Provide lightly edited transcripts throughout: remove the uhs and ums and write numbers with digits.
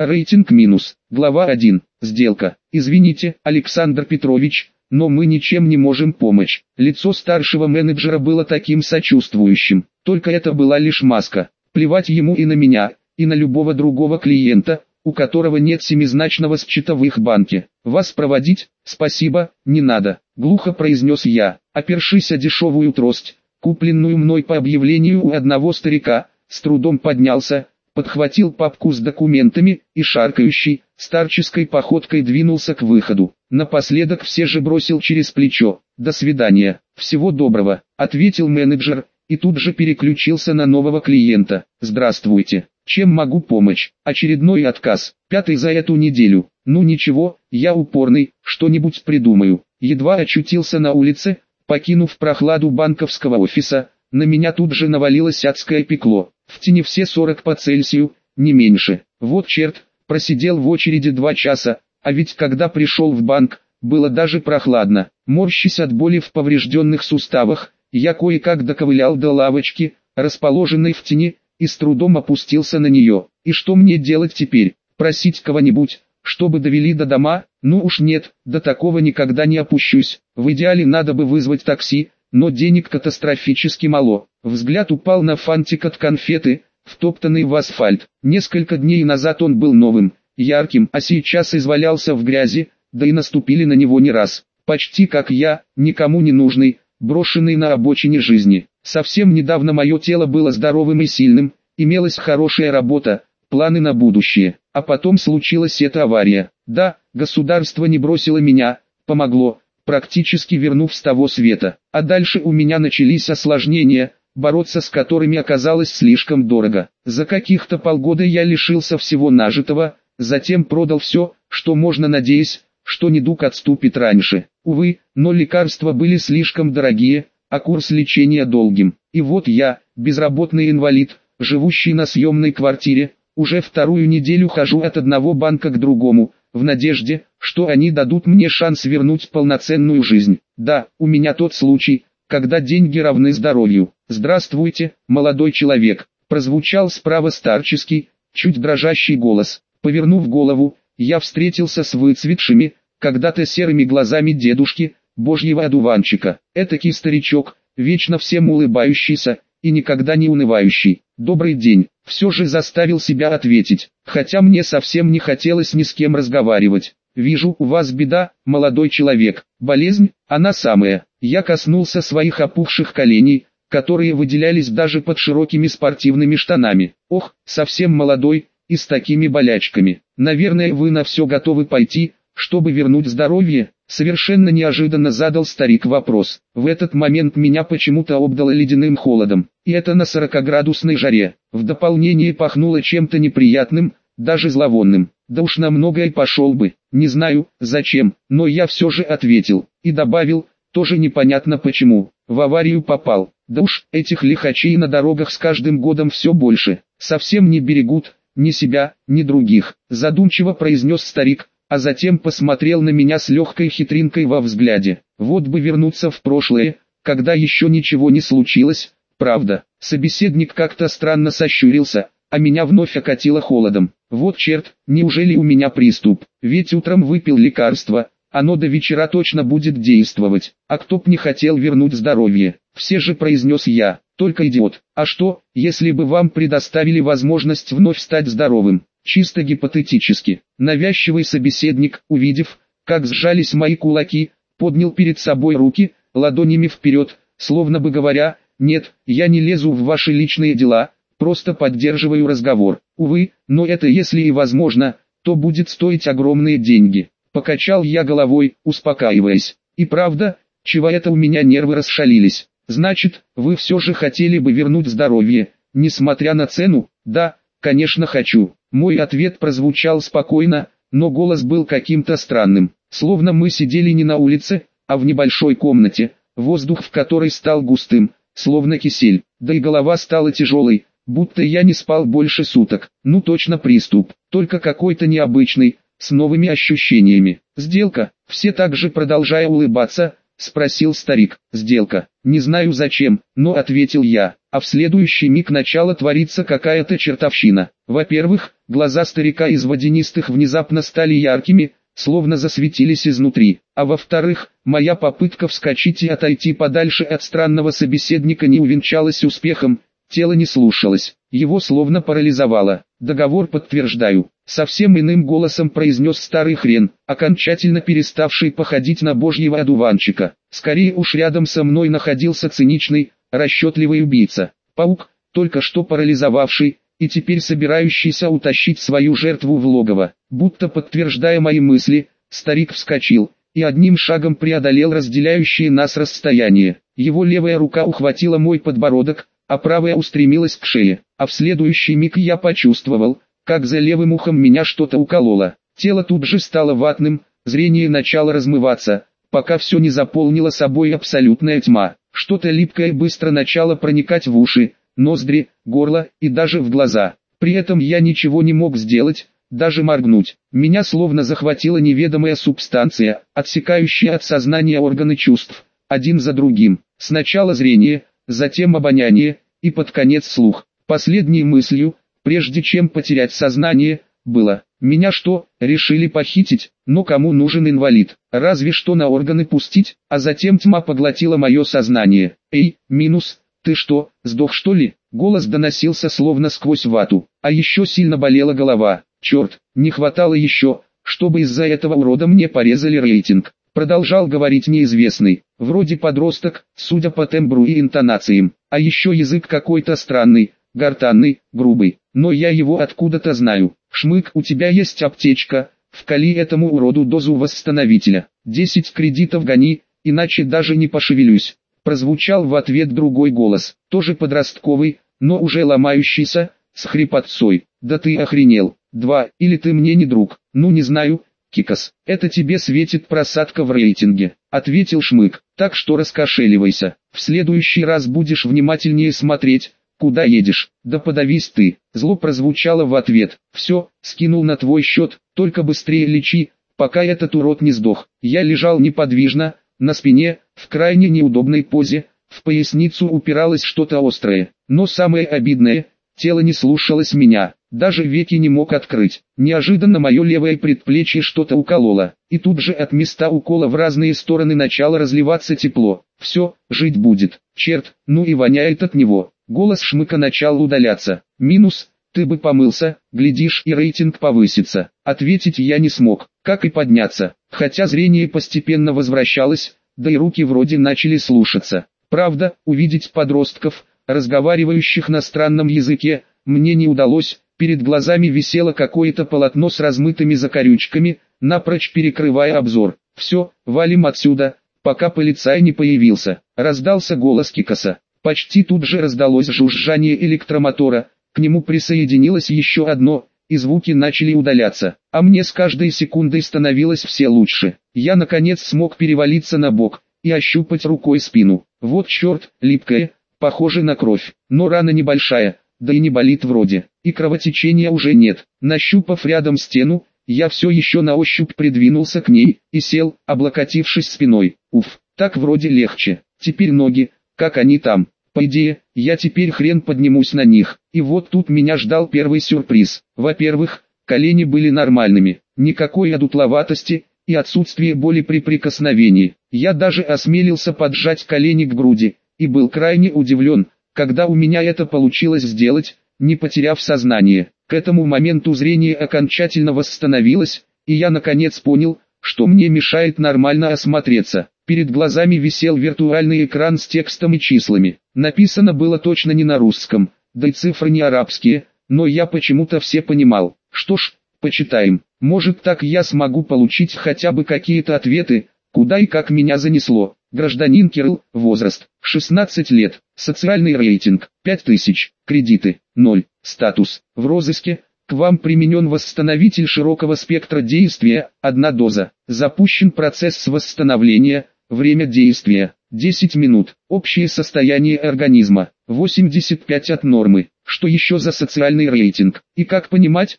Рейтинг минус. Глава 1. Сделка. Извините, Александр Петрович, но мы ничем не можем помочь. Лицо старшего менеджера было таким сочувствующим. Только это была лишь маска. Плевать ему и на меня, и на любого другого клиента, у которого нет семизначного счета в их банке. Вас проводить? Спасибо, не надо, глухо произнес я, опершись о дешевую трость, купленную мной по объявлению у одного старика, с трудом поднялся, подхватил папку с документами и шаркающей, старческой походкой двинулся к выходу. Напоследок все же бросил через плечо: «До свидания, всего доброго», ответил менеджер, и тут же переключился на нового клиента. «Здравствуйте, чем могу помочь?» Очередной отказ, 5-й за эту неделю. Ну ничего, я упорный, что-нибудь придумаю. Едва очутился на улице, покинув прохладу банковского офиса, на меня тут же навалилось адское пекло. В тени все 40 по Цельсию, не меньше. Вот черт, просидел в очереди 2 часа, а ведь когда пришел в банк, было даже прохладно. Морщась от боли в поврежденных суставах, я кое-как доковылял до лавочки, расположенной в тени, и с трудом опустился на нее. И что мне делать теперь? Просить кого-нибудь, чтобы довели до дома? Ну уж нет, до такого никогда не опущусь. В идеале надо бы вызвать такси, но денег катастрофически мало. Взгляд упал на фантик от конфеты, втоптанный в асфальт. Несколько дней назад он был новым, ярким, а сейчас извалялся в грязи, да и наступили на него не раз. Почти как я, никому не нужный, брошенный на обочине жизни. Совсем недавно мое тело было здоровым и сильным, имелась хорошая работа, планы на будущее. А потом случилась эта авария. Да, государство не бросило меня, помогло, практически вернув с того света. А дальше у меня начались осложнения, бороться с которыми оказалось слишком дорого. За каких-то полгода я лишился всего нажитого, затем продал все, что можно, надеясь, что недуг отступит раньше. Увы, но лекарства были слишком дорогие, а курс лечения долгим. И вот я, безработный инвалид, живущий на съемной квартире, уже 2-ю неделю хожу от одного банка к другому, в надежде, что они дадут мне шанс вернуть полноценную жизнь. Да, у меня тот случай, когда деньги равны здоровью. «Здравствуйте, молодой человек», прозвучал справа старческий, чуть дрожащий голос. Повернув голову, я встретился с выцветшими, когда-то серыми глазами дедушки, божьего одуванчика. Этакий старичок, вечно всем улыбающийся и никогда не унывающий. «Добрый день», все же заставил себя ответить, хотя мне совсем не хотелось ни с кем разговаривать. «Вижу, у вас беда, молодой человек. Болезнь?» «Она самая». Я коснулся своих опухших коленей, которые выделялись даже под широкими спортивными штанами. «Ох, совсем молодой, и с такими болячками. Наверное, вы на все готовы пойти, чтобы вернуть здоровье?» Совершенно неожиданно задал старик вопрос. В этот момент меня почему-то обдало ледяным холодом, и это на 40-градусной жаре. В дополнение пахнуло чем-то неприятным, даже зловонным. Да уж на многое пошел бы, не знаю, зачем, но я все же ответил, и добавил, тоже непонятно почему, в аварию попал. Да уж, этих лихачей на дорогах с каждым годом все больше, совсем не берегут, ни себя, ни других, задумчиво произнес старик, а затем посмотрел на меня с легкой хитринкой во взгляде. Вот бы вернуться в прошлое, когда еще ничего не случилось, правда. Собеседник как-то странно сощурился, а меня вновь окатило холодом. Вот черт, неужели у меня приступ? Ведь утром выпил лекарство, оно до вечера точно будет действовать. А кто б не хотел вернуть здоровье? Все же, произнес я, только идиот. А что, если бы вам предоставили возможность вновь стать здоровым? Чисто гипотетически. Навязчивый собеседник, увидев, как сжались мои кулаки, поднял перед собой руки, ладонями вперед, словно бы говоря, «Нет, я не лезу в ваши личные дела, просто поддерживаю разговор». Увы, но это если и возможно, то будет стоить огромные деньги. Покачал я головой, успокаиваясь. И правда, чего это у меня нервы расшалились? Значит, вы все же хотели бы вернуть здоровье, несмотря на цену? Да, конечно хочу. Мой ответ прозвучал спокойно, но голос был каким-то странным, словно мы сидели не на улице, а в небольшой комнате, воздух в которой стал густым, словно кисель, да и голова стала тяжелой, будто я не спал больше суток. Ну точно приступ, только какой-то необычный, с новыми ощущениями. «Сделка?» Все так же продолжая улыбаться, спросил старик. «Сделка? Не знаю зачем, но ответил я, а в следующий миг начала твориться какая-то чертовщина. Во-первых, Глаза старика из водянистых внезапно стали яркими, словно засветились изнутри. А во-вторых, моя попытка вскочить и отойти подальше от странного собеседника не увенчалась успехом, тело не слушалось, его словно парализовало. «Договор подтверждаю», — совсем иным голосом произнес старый хрен, окончательно переставший походить на божьего одуванчика. Скорее уж рядом со мной находился циничный, расчетливый убийца. Паук, только что парализовавший, и теперь собирающийся утащить свою жертву в логово. Будто подтверждая мои мысли, старик вскочил и одним шагом преодолел разделяющее нас расстояние. Его левая рука ухватила мой подбородок, а правая устремилась к шее, а в следующий миг я почувствовал, как за левым ухом меня что-то укололо. Тело тут же стало ватным, зрение начало размываться, пока все не заполнило собой абсолютная тьма. Что-то липкое быстро начало проникать в уши, ноздри, горло и даже в глаза. При этом я ничего не мог сделать, даже моргнуть. Меня словно захватила неведомая субстанция, отсекающая от сознания органы чувств, один за другим. Сначала зрение, затем обоняние, и под конец слух. Последней мыслью, прежде чем потерять сознание, было: меня что, решили похитить? Но кому нужен инвалид? Разве что на органы пустить? А затем тьма поглотила мое сознание. Эй, минус, ты что, сдох что ли? Голос доносился словно сквозь вату. А еще сильно болела голова. Черт, не хватало еще, чтобы из-за этого урода мне порезали рейтинг. Продолжал говорить неизвестный, вроде подросток, судя по тембру и интонациям. А еще язык какой-то странный, гортанный, грубый. Но я его откуда-то знаю. Шмык, у тебя есть аптечка, вкали этому уроду дозу восстановителя. 10 кредитов гони, иначе даже не пошевелюсь. Прозвучал в ответ другой голос, тоже подростковый, но уже ломающийся, с хрипотцой. Да ты охренел. 2, или ты мне не друг? Ну не знаю, Кикос. Это тебе светит просадка в рейтинге, ответил Шмык. Так что раскошеливайся. В следующий раз будешь внимательнее смотреть, куда едешь. Да подавись ты. Зло прозвучало в ответ. Все, скинул на твой счет, только быстрее лечи, пока этот урод не сдох. Я лежал неподвижно, на спине, в крайне неудобной позе, в поясницу упиралось что-то острое. Но самое обидное, тело не слушалось меня, даже веки не мог открыть. Неожиданно мое левое предплечье что-то укололо, и тут же от места укола в разные стороны начало разливаться тепло. Все, жить будет. Черт, ну и воняет от него. Голос Шмыка начал удаляться. Минус, ты бы помылся, глядишь и рейтинг повысится. Ответить я не смог, как и подняться, хотя зрение постепенно возвращалось, да и руки вроде начали слушаться. Правда, увидеть подростков, разговаривающих на странном языке, мне не удалось. Перед глазами висело какое-то полотно с размытыми закорючками, напрочь перекрывая обзор. Все, валим отсюда, пока полицай не появился. Раздался голос Кикоса. Почти тут же раздалось жужжание электромотора, к нему присоединилось еще одно, и звуки начали удаляться. А мне с каждой секундой становилось все лучше. Я наконец смог перевалиться на бок и ощупать рукой спину. Вот черт, липкая, похоже на кровь, но рана небольшая, да и не болит вроде, и кровотечения уже нет. Нащупав рядом стену, я все еще на ощупь придвинулся к ней и сел, облокотившись спиной. Уф, так вроде легче. Теперь ноги, как они там? По идее, я теперь хрен поднимусь на них. И вот тут меня ждал первый сюрприз. Во-первых, колени были нормальными, никакой одутловатости и отсутствие боли при прикосновении. Я даже осмелился поджать колени к груди, и был крайне удивлен, когда у меня это получилось сделать, не потеряв сознание. К этому моменту зрение окончательно восстановилось, и я наконец понял, что мне мешает нормально осмотреться. Перед глазами висел виртуальный экран с текстом и числами. Написано было точно не на русском, да и цифры не арабские, но я почему-то все понимал. Что ж, почитаем. Может, так я смогу получить хотя бы какие-то ответы, куда и как меня занесло. Гражданин Кирилл, возраст, 16 лет, социальный рейтинг, 5000, кредиты, 0, статус, в розыске, к вам применен восстановитель широкого спектра действия, 1 доза, запущен процесс восстановления, время действия, 10 минут, общее состояние организма, 85 от нормы. Что еще за социальный рейтинг? И как понимать,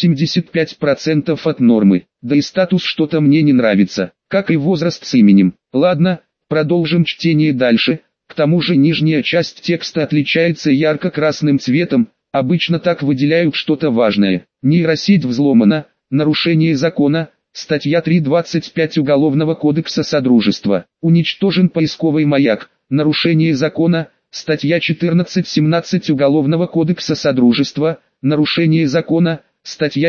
85% от нормы, да и статус что-то мне не нравится, как и возраст с именем. Ладно, продолжим чтение дальше. К тому же нижняя часть текста отличается ярко-красным цветом, Обычно так выделяют что-то важное. Нейросеть взломана, нарушение закона, статья 3.25 Уголовного кодекса Содружества. Уничтожен поисковый маяк, нарушение закона, статья 14.17 Уголовного кодекса Содружества, нарушение закона, статья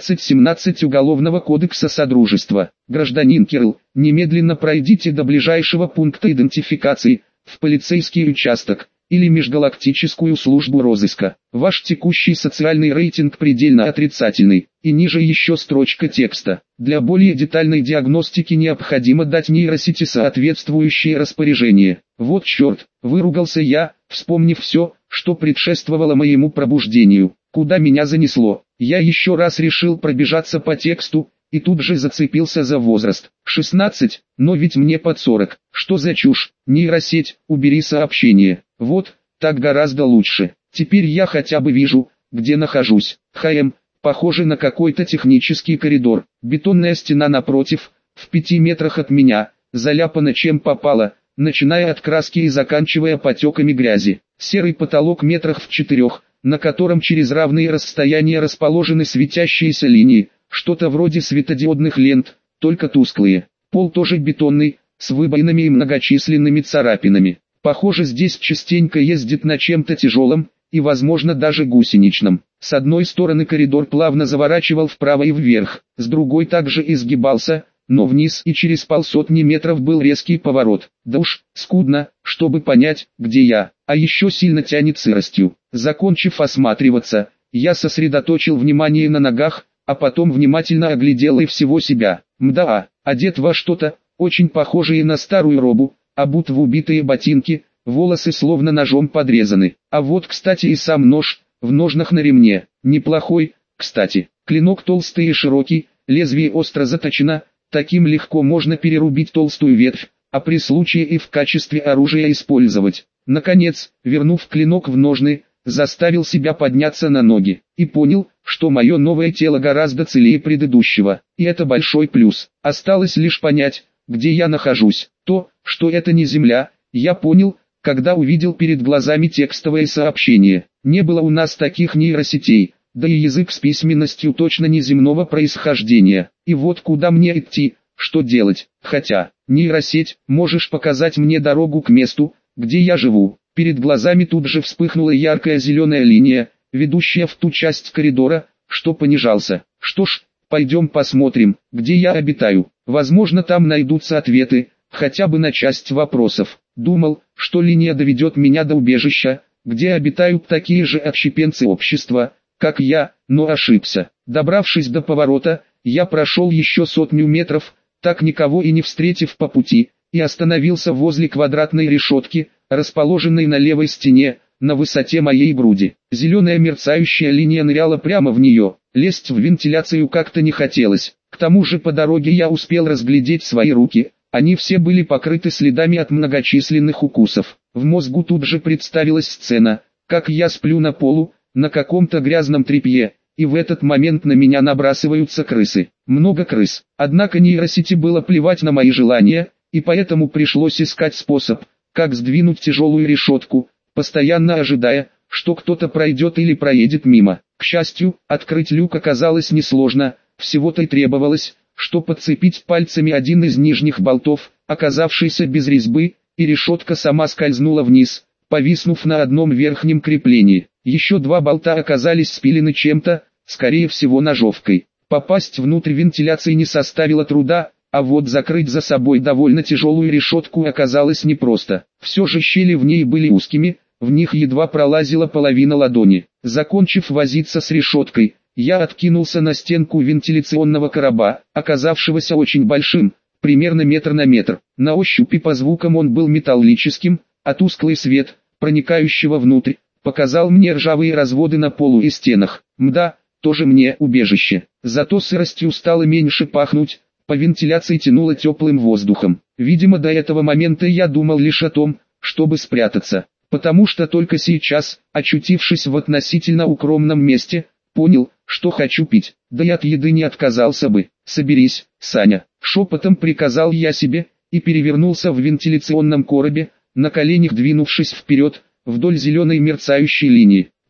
14.17 Уголовного кодекса Содружества. Гражданин Кирилл, немедленно пройдите до ближайшего пункта идентификации, в полицейский участок, или межгалактическую службу розыска. Ваш текущий социальный рейтинг предельно отрицательный, и ниже еще строчка текста. Для более детальной диагностики необходимо дать нейросети соответствующее распоряжение. Вот черт, выругался я, вспомнив все, что предшествовало моему пробуждению. Куда меня занесло? Я еще раз решил пробежаться по тексту, и тут же зацепился за возраст. 16, но ведь мне под 40. Что за чушь? Нейросеть, убери сообщение. Вот, так гораздо лучше. Теперь я хотя бы вижу, где нахожусь. Похоже на какой-то технический коридор. Бетонная стена напротив, в 5 метрах от меня, заляпана чем попало, начиная от краски и заканчивая потеками грязи. Серый потолок метрах в 4, на котором через равные расстояния расположены светящиеся линии, что-то вроде светодиодных лент, только тусклые. Пол тоже бетонный, с выбоинами и многочисленными царапинами. Похоже, здесь частенько ездит на чем-то тяжелом, и возможно даже гусеничном. С одной стороны коридор плавно заворачивал вправо и вверх, с другой также изгибался, но вниз и через 150 метров был резкий поворот. Да уж, скудно, чтобы понять, где я, а еще сильно тянет сыростью. Закончив осматриваться, я сосредоточил внимание на ногах, а потом внимательно оглядел и всего себя. Мда, одет во что-то, очень похожее на старую робу, обут в убитые ботинки, волосы словно ножом подрезаны. А вот, кстати, и сам нож, в ножнах на ремне, неплохой, кстати. Клинок толстый и широкий, лезвие остро заточено, таким легко можно перерубить толстую ветвь, а при случае и в качестве оружия использовать. Наконец, вернув клинок в ножны, заставил себя подняться на ноги, и понял, что мое новое тело гораздо целее предыдущего, и это большой плюс. Осталось лишь понять, где я нахожусь. То, что это не Земля, я понял, когда увидел перед глазами текстовое сообщение. Не было у нас таких нейросетей, да и язык с письменностью точно неземного происхождения. И вот куда мне идти, что делать. Хотя, нейросеть, можешь показать мне дорогу к месту, где я живу. Перед глазами тут же вспыхнула яркая зеленая линия, ведущая в ту часть коридора, что понижался. Что ж, пойдем посмотрим, где я обитаю. Возможно, там найдутся ответы, хотя бы на часть вопросов. Думал, что линия доведет меня до убежища, где обитают такие же отщепенцы общества, как я, но ошибся. Добравшись до поворота, я прошел еще 100 метров, так никого и не встретив по пути, и остановился возле квадратной решетки, расположенной на левой стене, на высоте моей груди. Зеленая мерцающая линия ныряла прямо в нее, лезть в вентиляцию как-то не хотелось. К тому же по дороге я успел разглядеть свои руки, они все были покрыты следами от многочисленных укусов. В мозгу тут же представилась сцена, как я сплю на полу, на каком-то грязном тряпье, и в этот момент на меня набрасываются крысы. Много крыс. Однако нейросети было плевать на мои желания, и поэтому пришлось искать способ, как сдвинуть тяжелую решетку, постоянно ожидая, что кто-то пройдет или проедет мимо. К счастью, открыть люк оказалось несложно, всего-то и требовалось, что подцепить пальцами один из нижних болтов, оказавшийся без резьбы, и решетка сама скользнула вниз, повиснув на одном верхнем креплении. Еще 2 болта оказались спилены чем-то, скорее всего ножовкой. Попасть внутрь вентиляции не составило труда, а вот закрыть за собой довольно тяжелую решетку оказалось непросто. Все же щели в ней были узкими, в них едва пролазила половина ладони. Закончив возиться с решеткой, я откинулся на стенку вентиляционного короба, оказавшегося очень большим, примерно метр на метр. На ощупь и по звукам он был металлическим, а тусклый свет, проникающего внутрь, показал мне ржавые разводы на полу и стенах. Мда, тоже мне убежище. Зато сыростью стало меньше пахнуть, по вентиляции тянуло теплым воздухом. Видимо, до этого момента я думал лишь о том, чтобы спрятаться, потому что только сейчас, очутившись в относительно укромном месте, понял, что хочу пить, да и от еды не отказался бы. «Соберись, Саня», — шепотом приказал я себе, и перевернулся в вентиляционном коробе, на коленях двинувшись вперед, вдоль зеленой мерцающей линии.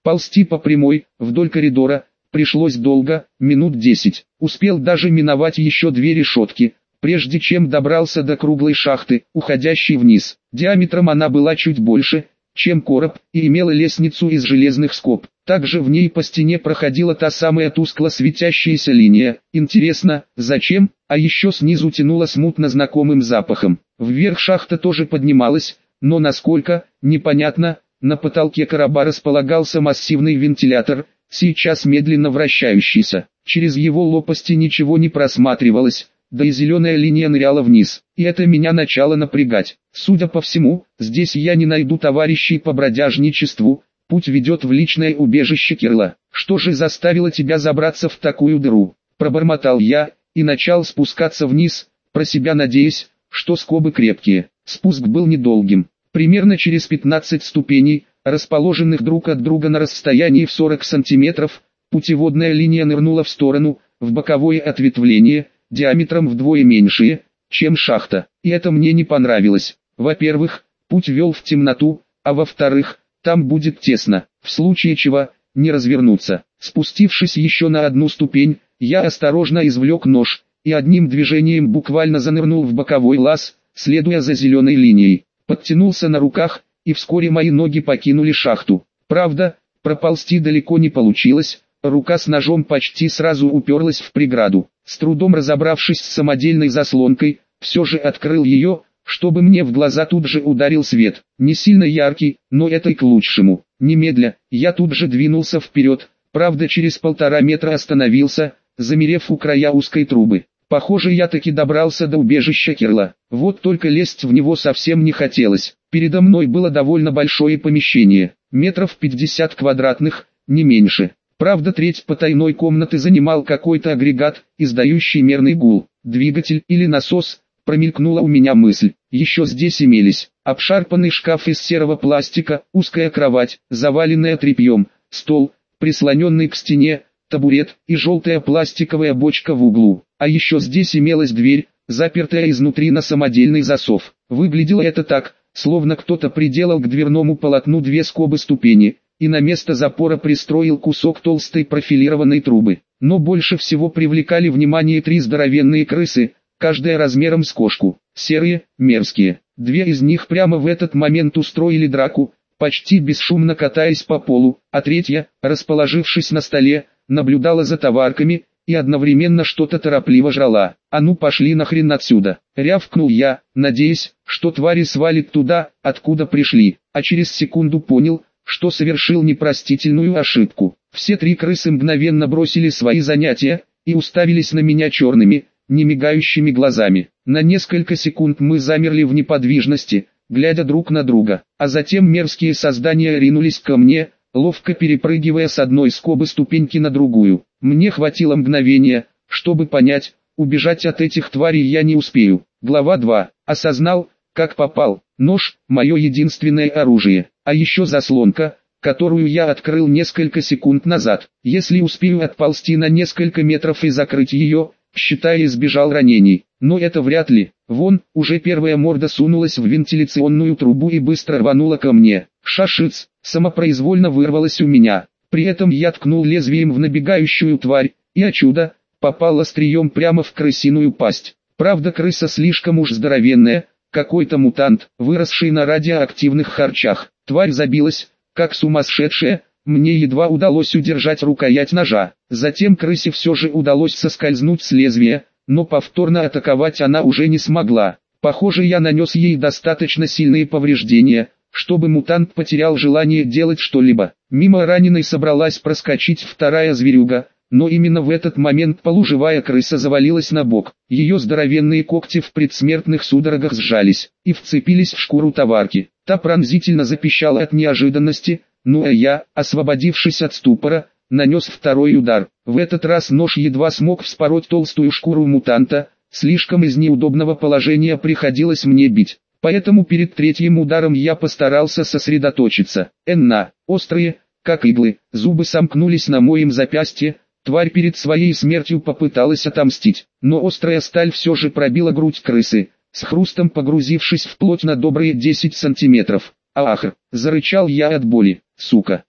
Ползти по прямой, вдоль коридора, пришлось долго, минут 10. Успел даже миновать еще 2 решетки, прежде чем добрался до круглой шахты, уходящей вниз. Диаметром она была чуть больше, чем короб, и имела лестницу из железных скоб. Также в ней по стене проходила та самая тускло светящаяся линия. Интересно, зачем? А еще снизу тянуло смутно знакомым запахом. Вверх шахта тоже поднималась, но насколько, непонятно. На потолке короба располагался массивный вентилятор, сейчас медленно вращающийся. Через его лопасти ничего не просматривалось, да и зеленая линия ныряла вниз. И это меня начало напрягать. Судя по всему, здесь я не найду товарищей по бродяжничеству. Путь ведет в личное убежище Кирла. Что же заставило тебя забраться в такую дыру? Пробормотал я, и начал спускаться вниз, про себя надеясь, что скобы крепкие. Спуск был недолгим. Примерно через 15 ступеней, расположенных друг от друга на расстоянии в 40 сантиметров, путеводная линия нырнула в сторону, в боковое ответвление, диаметром вдвое меньшее, чем шахта. И это мне не понравилось. Во-первых, путь вел в темноту, а во-вторых, там будет тесно, в случае чего, не развернуться. Спустившись еще на одну ступень, я осторожно извлек нож, и одним движением буквально занырнул в боковой лаз, следуя за зеленой линией. Подтянулся на руках, и вскоре мои ноги покинули шахту. Правда, проползти далеко не получилось, рука с ножом почти сразу уперлась в преграду. С трудом разобравшись с самодельной заслонкой, все же открыл ее, чтобы мне в глаза тут же ударил свет. Не сильно яркий, но это и к лучшему. Немедля, я тут же двинулся вперед, правда через 1,5 метра остановился, замерев у края узкой трубы. Похоже, я таки добрался до убежища Кирла. Вот только лезть в него совсем не хотелось. Передо мной было довольно большое помещение, метров 50 квадратных, не меньше. Правда, треть потайной комнаты занимал какой-то агрегат, издающий мерный гул. Двигатель или насос, промелькнула у меня мысль. Еще здесь имелись обшарпанный шкаф из серого пластика, узкая кровать, заваленная тряпьем, стол, прислоненный к стене, табурет и желтая пластиковая бочка в углу. А еще здесь имелась дверь, запертая изнутри на самодельный засов. Выглядело это так, словно кто-то приделал к дверному полотну 2 скобы ступени, и на место запора пристроил кусок толстой профилированной трубы. Но больше всего привлекали внимание 3 здоровенные крысы, каждая размером с кошку. Серые, мерзкие. 2 из них прямо в этот момент устроили драку, почти бесшумно катаясь по полу, а третья, расположившись на столе, наблюдала за товарками и одновременно что-то торопливо жрала. «А ну пошли нахрен отсюда!» — рявкнул я, надеясь, что твари свалит туда, откуда пришли, а через секунду понял, что совершил непростительную ошибку. Все 3 крысы мгновенно бросили свои занятия и уставились на меня черными, немигающими глазами. На несколько секунд мы замерли в неподвижности, глядя друг на друга, а затем мерзкие создания ринулись ко мне, ловко перепрыгивая с одной скобы ступеньки на другую. Мне хватило мгновения, чтобы понять, убежать от этих тварей я не успею. Глава 2. Осознал, как попал. Нож – мое единственное оружие, а еще заслонка, которую я открыл несколько секунд назад. Если успею отползти на несколько метров и закрыть ее, считая, избежал ранений. Но это вряд ли. Вон, уже первая морда сунулась в вентиляционную трубу и быстро рванула ко мне. Шашиц, самопроизвольно вырвалась у меня. При этом я ткнул лезвием в набегающую тварь, и, о чудо, попал острием прямо в крысиную пасть. Правда, крыса слишком уж здоровенная, какой-то мутант, выросший на радиоактивных харчах. Тварь забилась, как сумасшедшая, мне едва удалось удержать рукоять ножа. Затем крысе все же удалось соскользнуть с лезвия, но повторно атаковать она уже не смогла. Похоже, я нанес ей достаточно сильные повреждения, чтобы мутант потерял желание делать что-либо. Мимо раненой собралась проскочить вторая зверюга, но именно в этот момент полуживая крыса завалилась на бок. Ее здоровенные когти в предсмертных судорогах сжались и вцепились в шкуру товарки. Та пронзительно запищала от неожиданности, ну а я, освободившись от ступора, нанес второй удар. В этот раз нож едва смог вспороть толстую шкуру мутанта, слишком из неудобного положения приходилось мне бить. Поэтому перед третьим ударом я постарался сосредоточиться. Острые, как иглы, зубы сомкнулись на моем запястье. Тварь перед своей смертью попыталась отомстить, но острая сталь все же пробила грудь крысы, с хрустом погрузившись в плоть на добрые 10 сантиметров. «Ах!» — зарычал я от боли. «Сука!»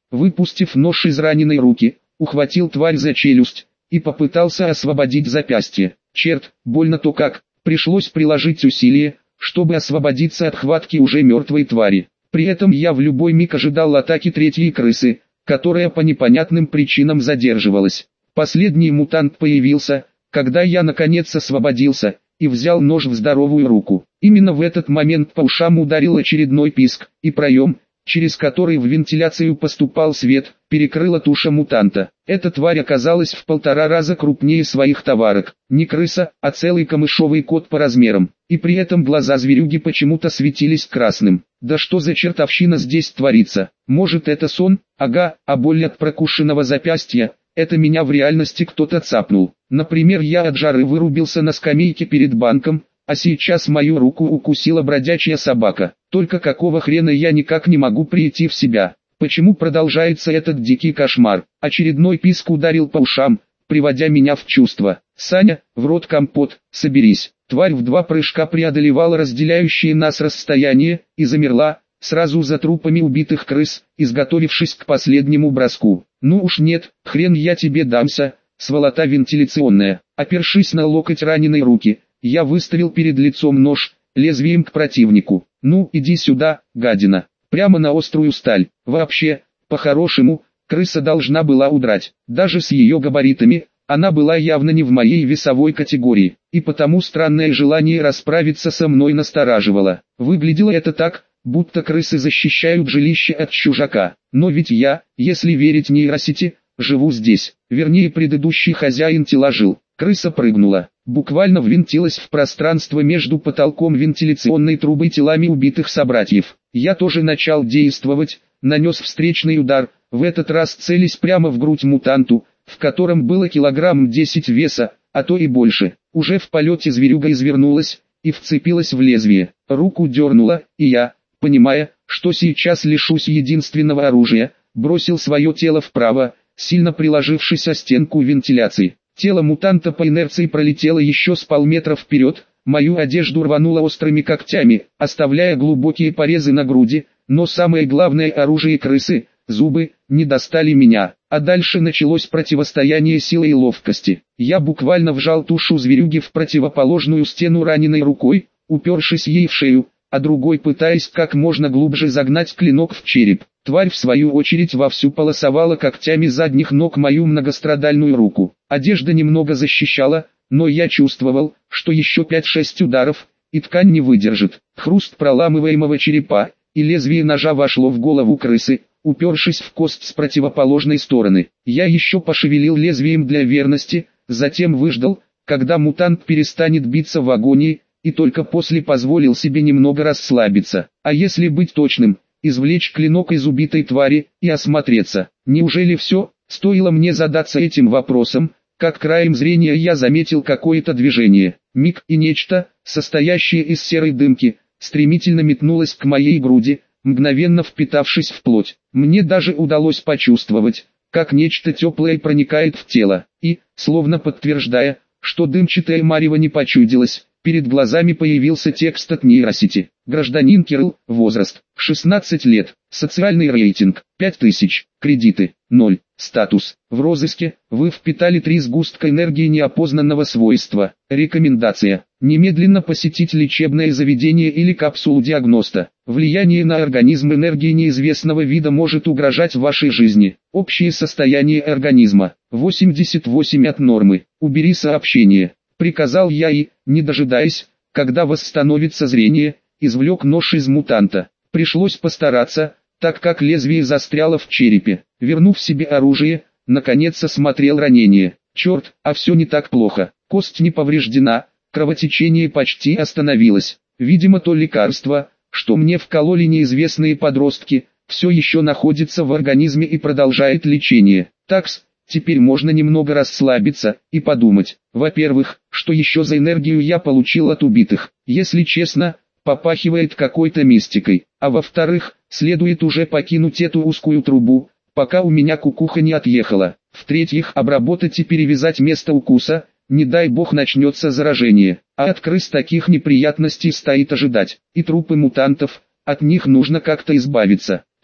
Выпустив нож из раненой руки, ухватил тварь за челюсть и попытался освободить запястье. Черт, больно-то как, пришлось приложить усилие, чтобы освободиться от хватки уже мертвой твари. При этом я в любой миг ожидал атаки третьей крысы, которая по непонятным причинам задерживалась. Последний мутант появился, когда я наконец освободился и взял нож в здоровую руку. Именно в этот момент по ушам ударил очередной писк, и проем, через который в вентиляцию поступал свет, перекрыла туша мутанта. Эта тварь оказалась в 1,5 раза крупнее своих товарок. Не крыса, а целый камышовый кот по размерам. И при этом глаза зверюги почему-то светились красным. Да что за чертовщина здесь творится? Может это сон? Ага, а боль от прокушенного запястья? Это меня в реальности кто-то цапнул. Например, я от жары вырубился на скамейке перед банком, а сейчас мою руку укусила бродячая собака. Только какого хрена я никак не могу прийти в себя? Почему продолжается этот дикий кошмар? Очередной писк ударил по ушам, приводя меня в чувство. Саня, в рот компот, соберись. Тварь в 2 прыжка преодолевала разделяющие нас расстояние и замерла, сразу за трупами убитых крыс, изготовившись к последнему броску. Ну уж нет, хрен я тебе дамся, сволота вентиляционная. Опершись на локоть раненой руки, я выставил перед лицом нож, лезвием к противнику. Ну иди сюда, гадина. Прямо на острую сталь. Вообще, по-хорошему, крыса должна была удрать. Даже с ее габаритами, она была явно не в моей весовой категории. И потому странное желание расправиться со мной настораживало. Выглядело это так, будто крысы защищают жилище от чужака. Но ведь я, если верить нейросети, живу здесь. Вернее, предыдущий хозяин тела жил. Крыса прыгнула, буквально ввинтилась в пространство между потолком вентиляционной трубы и телами убитых собратьев. Я тоже начал действовать, нанес встречный удар, в этот раз целясь прямо в грудь мутанту, в котором было килограмм 10 веса, а то и больше. Уже в полете зверюга извернулась и вцепилась в лезвие. Руку дернула, и я, понимая, что сейчас лишусь единственного оружия, бросил свое тело вправо, сильно приложившись о стенку вентиляции. Тело мутанта по инерции пролетело еще с полметра вперед, мою одежду рвануло острыми когтями, оставляя глубокие порезы на груди, но самое главное оружие крысы, зубы, не достали меня. А дальше началось противостояние силы и ловкости. Я буквально вжал тушу зверюги в противоположную стену раненой рукой, упершись ей в шею, а другой пытаясь как можно глубже загнать клинок в череп. Тварь в свою очередь вовсю полосовала когтями задних ног мою многострадальную руку. Одежда немного защищала, но я чувствовал, что еще 5-6 ударов, и ткань не выдержит. Хруст проламываемого черепа, и лезвие ножа вошло в голову крысы, упершись в кость с противоположной стороны. Я еще пошевелил лезвием для верности, затем выждал, когда мутант перестанет биться в агонии, и только после позволил себе немного расслабиться. А если быть точным, извлечь клинок из убитой твари и осмотреться. Неужели все? Стоило мне задаться этим вопросом, как краем зрения я заметил какое-то движение. Миг, и нечто, состоящее из серой дымки, стремительно метнулось к моей груди, мгновенно впитавшись в плоть. Мне даже удалось почувствовать, как нечто теплое проникает в тело, и, словно подтверждая, что дымчатое марево не почудилось, перед глазами появился текст от нейросети. Гражданин Кирилл, возраст, 16 лет, социальный рейтинг, 5000, кредиты, 0, статус, в розыске, вы впитали 3 сгустка энергии неопознанного свойства, рекомендация, немедленно посетить лечебное заведение или капсулу диагноста, влияние на организм энергии неизвестного вида может угрожать вашей жизни, общее состояние организма, 88 от нормы, убери сообщение. Приказал я и, не дожидаясь, когда восстановится зрение, извлек нож из мутанта. Пришлось постараться, так как лезвие застряло в черепе. Вернув себе оружие, наконец осмотрел ранение. Черт, а все не так плохо. Кость не повреждена, кровотечение почти остановилось. Видимо, то лекарство, что мне вкололи неизвестные подростки, все еще находится в организме и продолжает лечение. Такс. Теперь можно немного расслабиться и подумать, во-первых, что еще за энергию я получил от убитых, если честно, попахивает какой-то мистикой, а во-вторых, следует уже покинуть эту узкую трубу, пока у меня кукуха не отъехала, в-третьих, обработать и перевязать место укуса, не дай бог начнется заражение, а от крыс таких неприятностей стоит ожидать, и трупы мутантов, от них нужно как-то избавиться.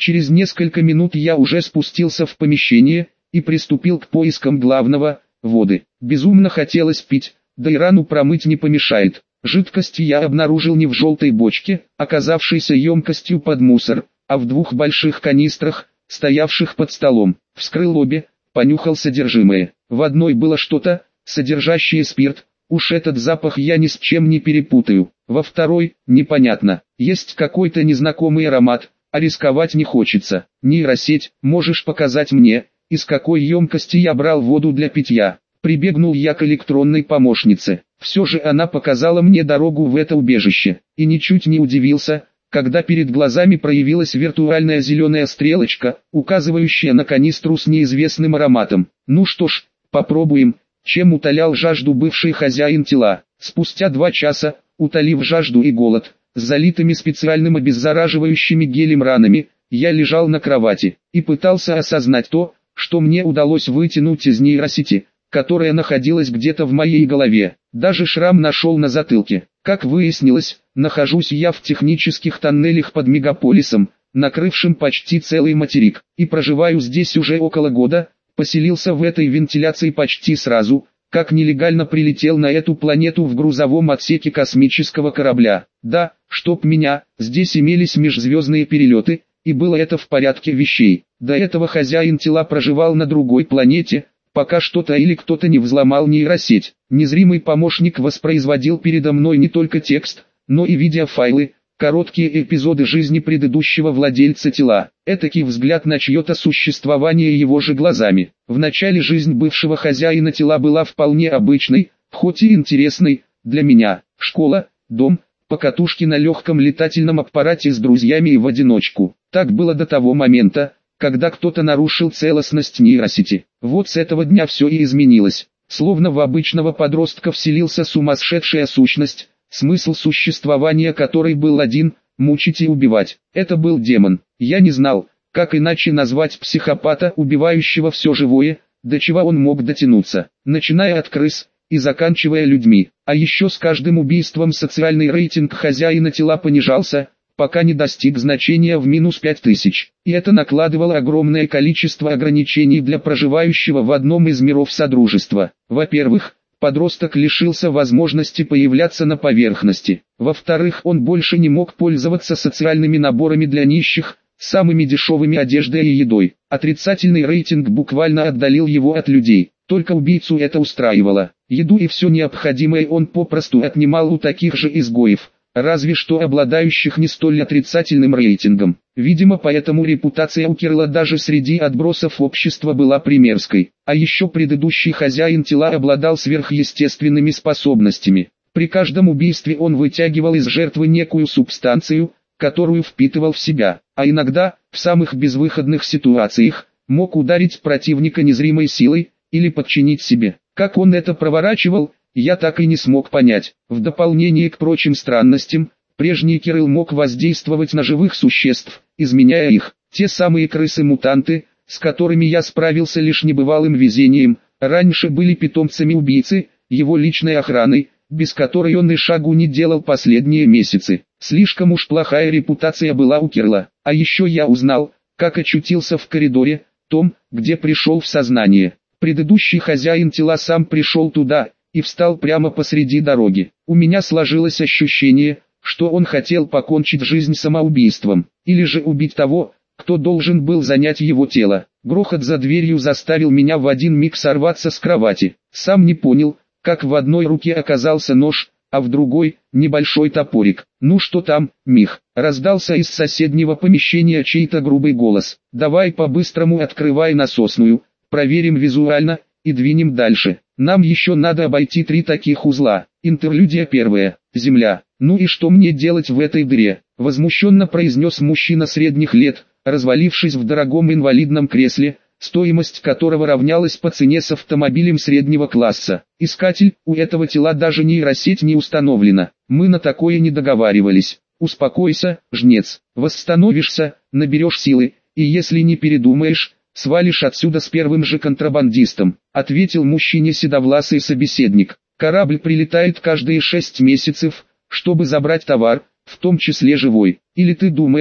Через несколько минут я уже спустился в помещение и приступил к поискам главного – воды. Безумно хотелось пить, да и рану промыть не помешает. Жидкость я обнаружил не в желтой бочке, оказавшейся емкостью под мусор, а в двух больших канистрах, стоявших под столом. Вскрыл обе, понюхал содержимое. В одной было что-то, содержащее спирт, уж этот запах я ни с чем не перепутаю. Во второй, непонятно, есть какой-то незнакомый аромат, а рисковать не хочется. Нейросеть, можешь показать мне, из какой емкости я брал воду для питья? Прибегнул я к электронной помощнице. Все же она показала мне дорогу в это убежище, и ничуть не удивился, когда перед глазами проявилась виртуальная зеленая стрелочка, указывающая на канистру с неизвестным ароматом. Ну что ж, попробуем, чем утолял жажду бывший хозяин тела. Спустя 2 часа, утолив жажду и голод, с залитыми специальным обеззараживающими гелем ранами, я лежал на кровати и пытался осознать то, что мне удалось вытянуть из нейросети, которая находилась где-то в моей голове. Даже шрам нашел на затылке. Как выяснилось, нахожусь я в технических тоннелях под мегаполисом, накрывшим почти целый материк, и проживаю здесь уже около года. Поселился в этой вентиляции почти сразу, как нелегально прилетел на эту планету в грузовом отсеке космического корабля. Да, чтоб меня, здесь имелись межзвездные перелеты, и было это в порядке вещей. До этого хозяин тела проживал на другой планете, пока что-то или кто-то не взломал нейросеть. Незримый помощник воспроизводил передо мной не только текст, но и видеофайлы, короткие эпизоды жизни предыдущего владельца тела. Этакий взгляд на чье-то существование его же глазами. Вначале жизнь бывшего хозяина тела была вполне обычной, хоть и интересной, для меня. Школа, дом, покатушки на легком летательном аппарате с друзьями и в одиночку. Так было до того момента, когда кто-то нарушил целостность нейросети. Вот с этого дня все и изменилось. Словно в обычного подростка вселился сумасшедшая сущность, смысл существования которой был один – мучить и убивать. Это был демон. Я не знал, как иначе назвать психопата, убивающего все живое, до чего он мог дотянуться, начиная от крыс и заканчивая людьми. А еще с каждым убийством социальный рейтинг хозяина тела понижался, пока не достиг значения в минус 5000. И это накладывало огромное количество ограничений для проживающего в одном из миров Содружества. Во-первых, подросток лишился возможности появляться на поверхности. Во-вторых, он больше не мог пользоваться социальными наборами для нищих, самыми дешевыми одеждой и едой. Отрицательный рейтинг буквально отдалил его от людей. Только убийцу это устраивало. Еду и все необходимое он попросту отнимал у таких же изгоев, разве что обладающих не столь отрицательным рейтингом. Видимо, поэтому репутация у Кирилла даже среди отбросов общества была примерской. А еще предыдущий хозяин тела обладал сверхъестественными способностями. При каждом убийстве он вытягивал из жертвы некую субстанцию, которую впитывал в себя, а иногда, в самых безвыходных ситуациях, мог ударить противника незримой силой, или подчинить себе. Как он это проворачивал, я так и не смог понять. В дополнение к прочим странностям, прежний Кирилл мог воздействовать на живых существ, изменяя их. Те самые крысы-мутанты, с которыми я справился лишь небывалым везением, раньше были питомцами убийцы, его личной охраной, без которой он и шагу не делал последние месяцы. Слишком уж плохая репутация была у Кирилла. А еще я узнал, как очутился в коридоре, том, где пришел в сознание. Предыдущий хозяин тела сам пришел туда и встал прямо посреди дороги. У меня сложилось ощущение, что он хотел покончить жизнь самоубийством, или же убить того, кто должен был занять его тело. Грохот за дверью заставил меня в один миг сорваться с кровати. Сам не понял, как в одной руке оказался нож, а в другой – небольшой топорик. «Ну что там, Мих?» – раздался из соседнего помещения чей-то грубый голос. «Давай по-быстрому открывай насосную, проверим визуально и двинем дальше. Нам еще надо обойти 3 таких узла». Интерлюдия 1. Земля. «Ну и что мне делать в этой дыре?» – возмущенно произнес мужчина средних лет, развалившись в дорогом инвалидном кресле, стоимость которого равнялась по цене с автомобилем среднего класса. «Искатель, у этого тела даже нейросеть не установлена. Мы на такое не договаривались. Успокойся, жнец. Восстановишься, наберешь силы, и если не передумаешь, свалишь отсюда с первым же контрабандистом», ответил мужчине седовласый собеседник. «Корабль прилетает каждые 6 месяцев, чтобы забрать товар, в том числе живой. Или ты думаешь,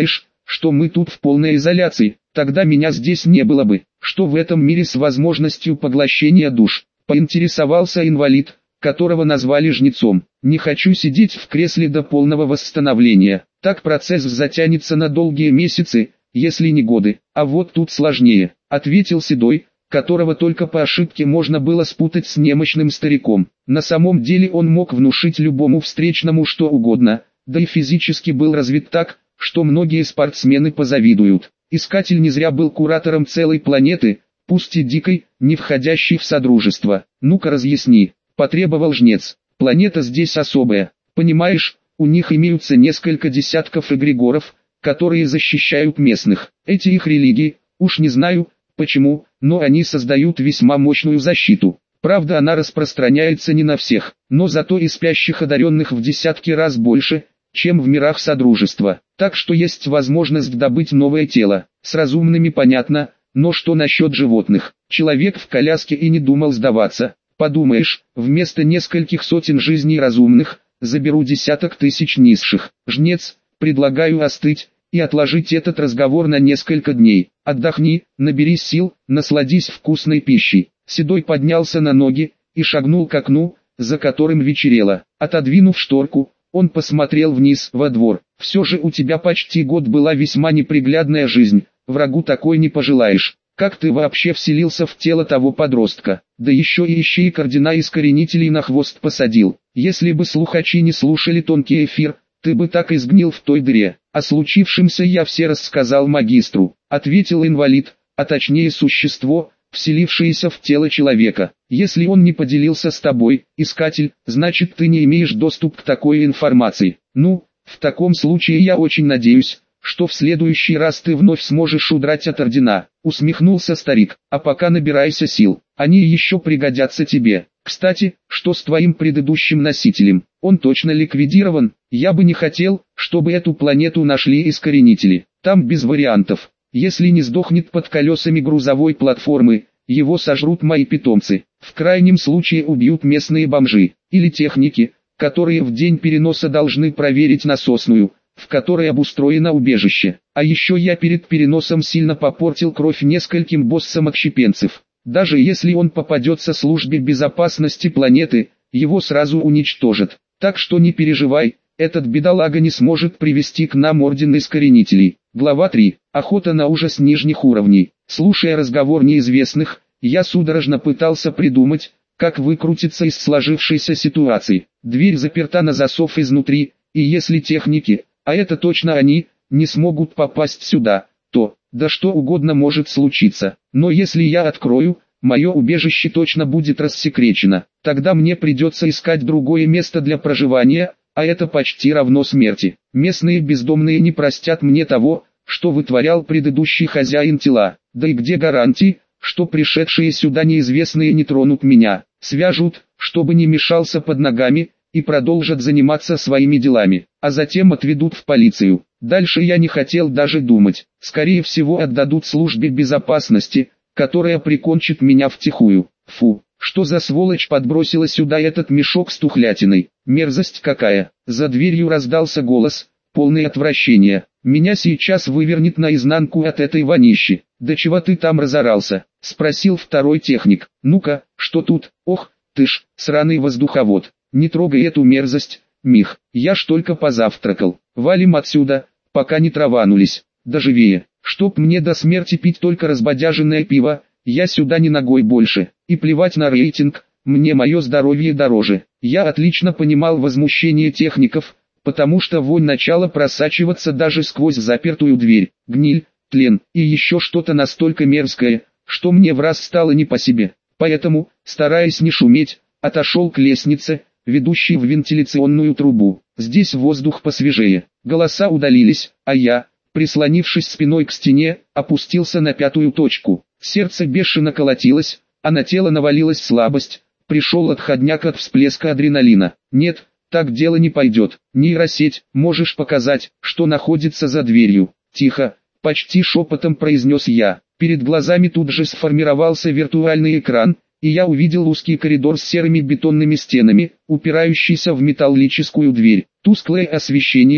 что мы тут в полной изоляции, тогда меня здесь не было бы. Что в этом мире с возможностью поглощения душ? Поинтересовался инвалид, которого назвали жнецом. Не хочу сидеть в кресле до полного восстановления. Так процесс затянется на долгие месяцы, если не годы. А вот тут сложнее, ответил седой, которого только по ошибке можно было спутать с немощным стариком. На самом деле он мог внушить любому встречному что угодно, да и физически был развит так, что многие спортсмены позавидуют. Искатель не зря был куратором целой планеты, пусть и дикой, не входящей в содружество. Ну-ка разъясни, потребовал жнец. Планета здесь особая, понимаешь, у них имеются несколько десятков эгрегоров, которые защищают местных. Эти их религии, уж не знаю, почему, но они создают весьма мощную защиту. Правда, она распространяется не на всех, но зато и спящих одаренных в десятки раз больше, чем в мирах Содружества. Так что есть возможность добыть новое тело. С разумными понятно, но что насчет животных? Человек в коляске и не думал сдаваться. Подумаешь, вместо нескольких сотен жизней разумных, заберу десяток тысяч низших. Жнец, предлагаю остыть и отложить этот разговор на несколько дней. Отдохни, наберись сил, насладись вкусной пищей. Седой поднялся на ноги и шагнул к окну, за которым вечерело. Отодвинув шторку, он посмотрел вниз во двор. Все же у тебя почти год была весьма неприглядная жизнь, врагу такой не пожелаешь. Как ты вообще вселился в тело того подростка? Да еще и ищейк ордена искоренителей на хвост посадил. Если бы слухачи не слушали тонкий эфир, ты бы так и сгнил в той дыре. О случившемся я все рассказал магистру, ответил инвалид, а точнее существо, вселившееся в тело человека. Если он не поделился с тобой, искатель, значит ты не имеешь доступ к такой информации. Ну, в таком случае я очень надеюсь, что в следующий раз ты вновь сможешь удрать от ордена, усмехнулся старик. А пока набирайся сил, они еще пригодятся тебе. Кстати, что с твоим предыдущим носителем? Он точно ликвидирован? Я бы не хотел, чтобы эту планету нашли искоренители. Там без вариантов. Если не сдохнет под колесами грузовой платформы, его сожрут мои питомцы. В крайнем случае убьют местные бомжи, или техники, которые в день переноса должны проверить насосную, в которой обустроено убежище. А еще я перед переносом сильно попортил кровь нескольким боссам-отщепенцев. Даже если он попадется службе безопасности планеты, его сразу уничтожат. Так что не переживай, этот бедолага не сможет привести к нам орден искоренителей. Глава 3. Охота на ужас нижних уровней. Слушая разговор неизвестных, я судорожно пытался придумать, как выкрутиться из сложившейся ситуации. Дверь заперта на засов изнутри, и если техники, а это точно они, не смогут попасть сюда, то, да что угодно может случиться. Но если я открою, мое убежище точно будет рассекречено. Тогда мне придется искать другое место для проживания, а это почти равно смерти. Местные бездомные не простят мне того, что вытворял предыдущий хозяин тела. Да и где гарантии, что пришедшие сюда неизвестные не тронут меня, свяжут, чтобы не мешался под ногами, и продолжат заниматься своими делами, а затем отведут в полицию. Дальше я не хотел даже думать. Скорее всего отдадут службе безопасности, которая прикончит меня втихую. Фу, что за сволочь подбросила сюда этот мешок с тухлятиной? Мерзость какая! За дверью раздался голос, полный отвращения. Меня сейчас вывернет наизнанку от этой вонищи. Да чего ты там разорался? Спросил второй техник. Ну-ка, что тут? Ох, ты ж, сраный воздуховод. Не трогай эту мерзость, Мих, я ж только позавтракал. Валим отсюда, пока не траванулись. Да живее, чтоб мне до смерти пить только разбодяженное пиво, я сюда ни ногой больше. И плевать на рейтинг, мне мое здоровье дороже. Я отлично понимал возмущение техников, потому что вонь начала просачиваться даже сквозь запертую дверь. Гниль, тлен и еще что-то настолько мерзкое, что мне враз стало не по себе. Поэтому, стараясь не шуметь, отошел к лестнице, ведущей в вентиляционную трубу. Здесь воздух посвежее. Голоса удалились, а я, прислонившись спиной к стене, опустился на пятую точку. Сердце бешено колотилось, а на тело навалилась слабость. Пришел отходняк от всплеска адреналина. Нет, так дело не пойдет. Нейросеть, можешь показать, что находится за дверью? Тихо, почти шепотом произнес я. Перед глазами тут же сформировался виртуальный экран, и я увидел узкий коридор с серыми бетонными стенами, упирающийся в металлическую дверь. Тусклое освещение,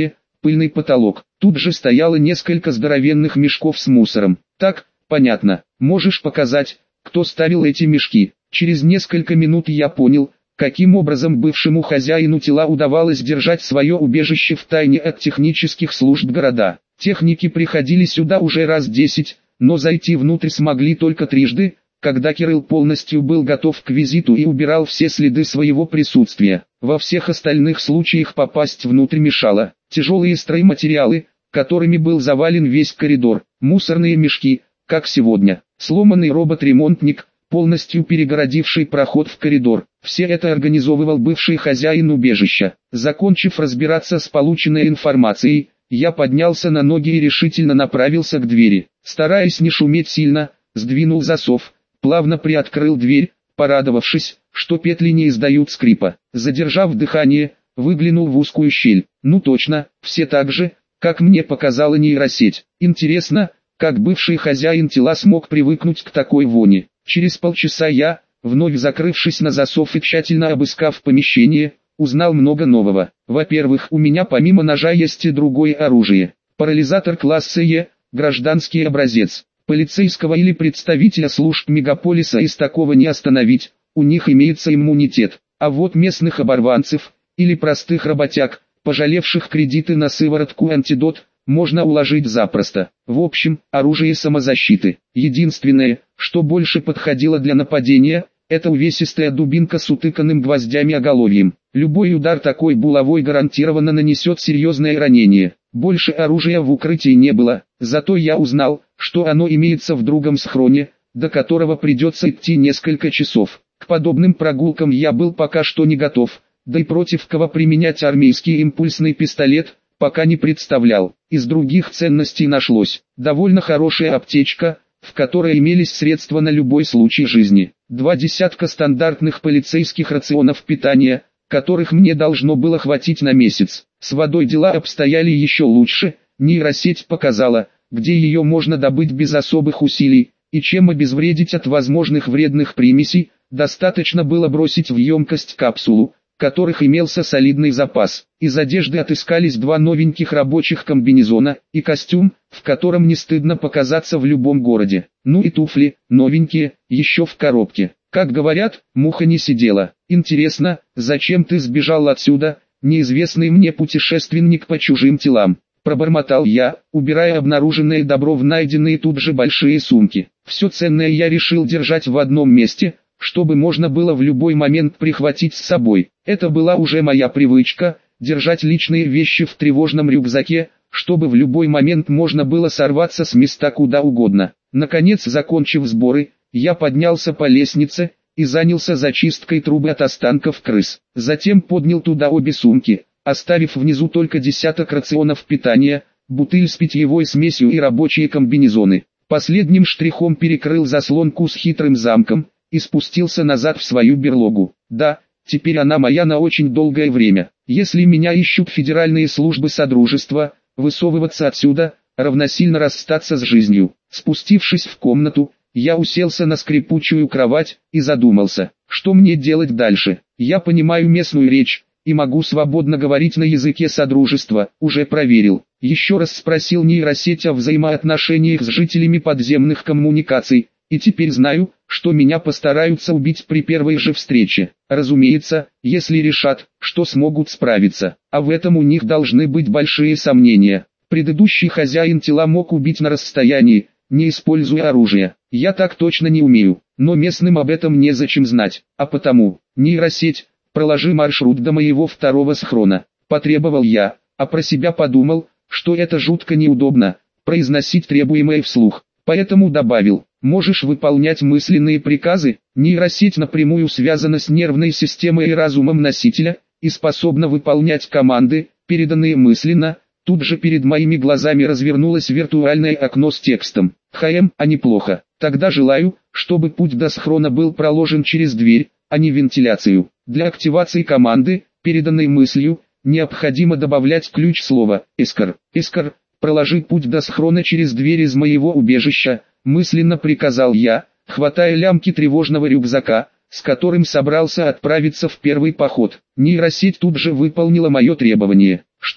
пыльный потолок. Тут же стояло несколько здоровенных мешков с мусором. Так, понятно. Можешь показать, кто ставил эти мешки? Через несколько минут я понял, каким образом бывшему хозяину тела удавалось держать свое убежище в тайне от технических служб города. Техники приходили сюда уже раз 10, но зайти внутрь смогли только трижды, когда Кирилл полностью был готов к визиту и убирал все следы своего присутствия. Во всех остальных случаях попасть внутрь мешало тяжелые стройматериалы, которыми был завален весь коридор, мусорные мешки, как сегодня, сломанный робот-ремонтник, полностью перегородивший проход в коридор. Все это организовывал бывший хозяин убежища. Закончив разбираться с полученной информацией, я поднялся на ноги и решительно направился к двери. Стараясь не шуметь сильно, сдвинул засов, плавно приоткрыл дверь, порадовавшись, что петли не издают скрипа. Задержав дыхание, выглянул в узкую щель. Ну точно, все так же, как мне показала нейросеть. Интересно, как бывший хозяин тела смог привыкнуть к такой вони. Через полчаса я, вновь закрывшись на засов и тщательно обыскав помещение, узнал много нового. Во-первых, у меня помимо ножа есть и другое оружие. Парализатор класса Е, гражданский образец. Полицейского или представителя служб мегаполиса из такого не остановить, у них имеется иммунитет. А вот местных оборванцев, или простых работяг, пожалевших кредиты на сыворотку антидот, можно уложить запросто. В общем, оружие самозащиты. Единственное, что больше подходило для нападения, это увесистая дубинка с утыканным гвоздями оголовьем. Любой удар такой булавой гарантированно нанесет серьезное ранение. Больше оружия в укрытии не было, зато я узнал, что оно имеется в другом схроне, до которого придется идти несколько часов. К подобным прогулкам я был пока что не готов, да и против кого применять армейский импульсный пистолет, пока не представлял. Из других ценностей нашлось довольно хорошая аптечка, в которой имелись средства на любой случай жизни. 2 десятка стандартных полицейских рационов питания, которых мне должно было хватить на месяц. С водой дела обстояли еще лучше, нейросеть показала, где ее можно добыть без особых усилий, и чем обезвредить от возможных вредных примесей, достаточно было бросить в емкость капсулу, которых имелся солидный запас. Из одежды отыскались 2 новеньких рабочих комбинезона и костюм, в котором не стыдно показаться в любом городе. Ну и туфли, новенькие, еще в коробке. Как говорят, муха не сидела. Интересно, зачем ты сбежал отсюда, неизвестный мне путешественник по чужим телам? Пробормотал я, убирая обнаруженное добро в найденные тут же большие сумки. Все ценное я решил держать в одном месте, чтобы можно было в любой момент прихватить с собой. Это была уже моя привычка, держать личные вещи в тревожном рюкзаке, чтобы в любой момент можно было сорваться с места куда угодно. Наконец, закончив сборы, я поднялся по лестнице и занялся зачисткой трубы от останков крыс. Затем поднял туда обе сумки, оставив внизу только десяток рационов питания, бутыль с питьевой смесью и рабочие комбинезоны. Последним штрихом перекрыл заслонку с хитрым замком и спустился назад в свою берлогу. Да, теперь она моя на очень долгое время. Если меня ищут федеральные службы Содружества, высовываться отсюда равносильно расстаться с жизнью. Спустившись в комнату, я уселся на скрипучую кровать и задумался, что мне делать дальше. Я понимаю местную речь и могу свободно говорить на языке Содружества, уже проверил. Еще раз спросил нейросеть о взаимоотношениях с жителями подземных коммуникаций, и теперь знаю, что меня постараются убить при первой же встрече. Разумеется, если решат, что смогут справиться, а в этом у них должны быть большие сомнения. Предыдущий хозяин тела мог убить на расстоянии, не используя оружие. Я так точно не умею, но местным об этом незачем знать, а потому, нейросеть, проложи маршрут до моего второго схрона, потребовал я, а про себя подумал, что это жутко неудобно, произносить требуемое вслух, поэтому добавил, можешь выполнять мысленные приказы. Нейросеть напрямую связана с нервной системой и разумом носителя, и способна выполнять команды, переданные мысленно. Тут же перед моими глазами развернулось виртуальное окно с текстом. А неплохо. Тогда желаю, чтобы путь до схрона был проложен через дверь, а не вентиляцию. Для активации команды, переданной мыслью, необходимо добавлять ключ слова «Эскор». «Эскор, проложи путь до схрона через дверь из моего убежища», мысленно приказал я, хватая лямки тревожного рюкзака, с которым собрался отправиться в первый поход. Нейросеть тут же выполнила мое требование. Что ж,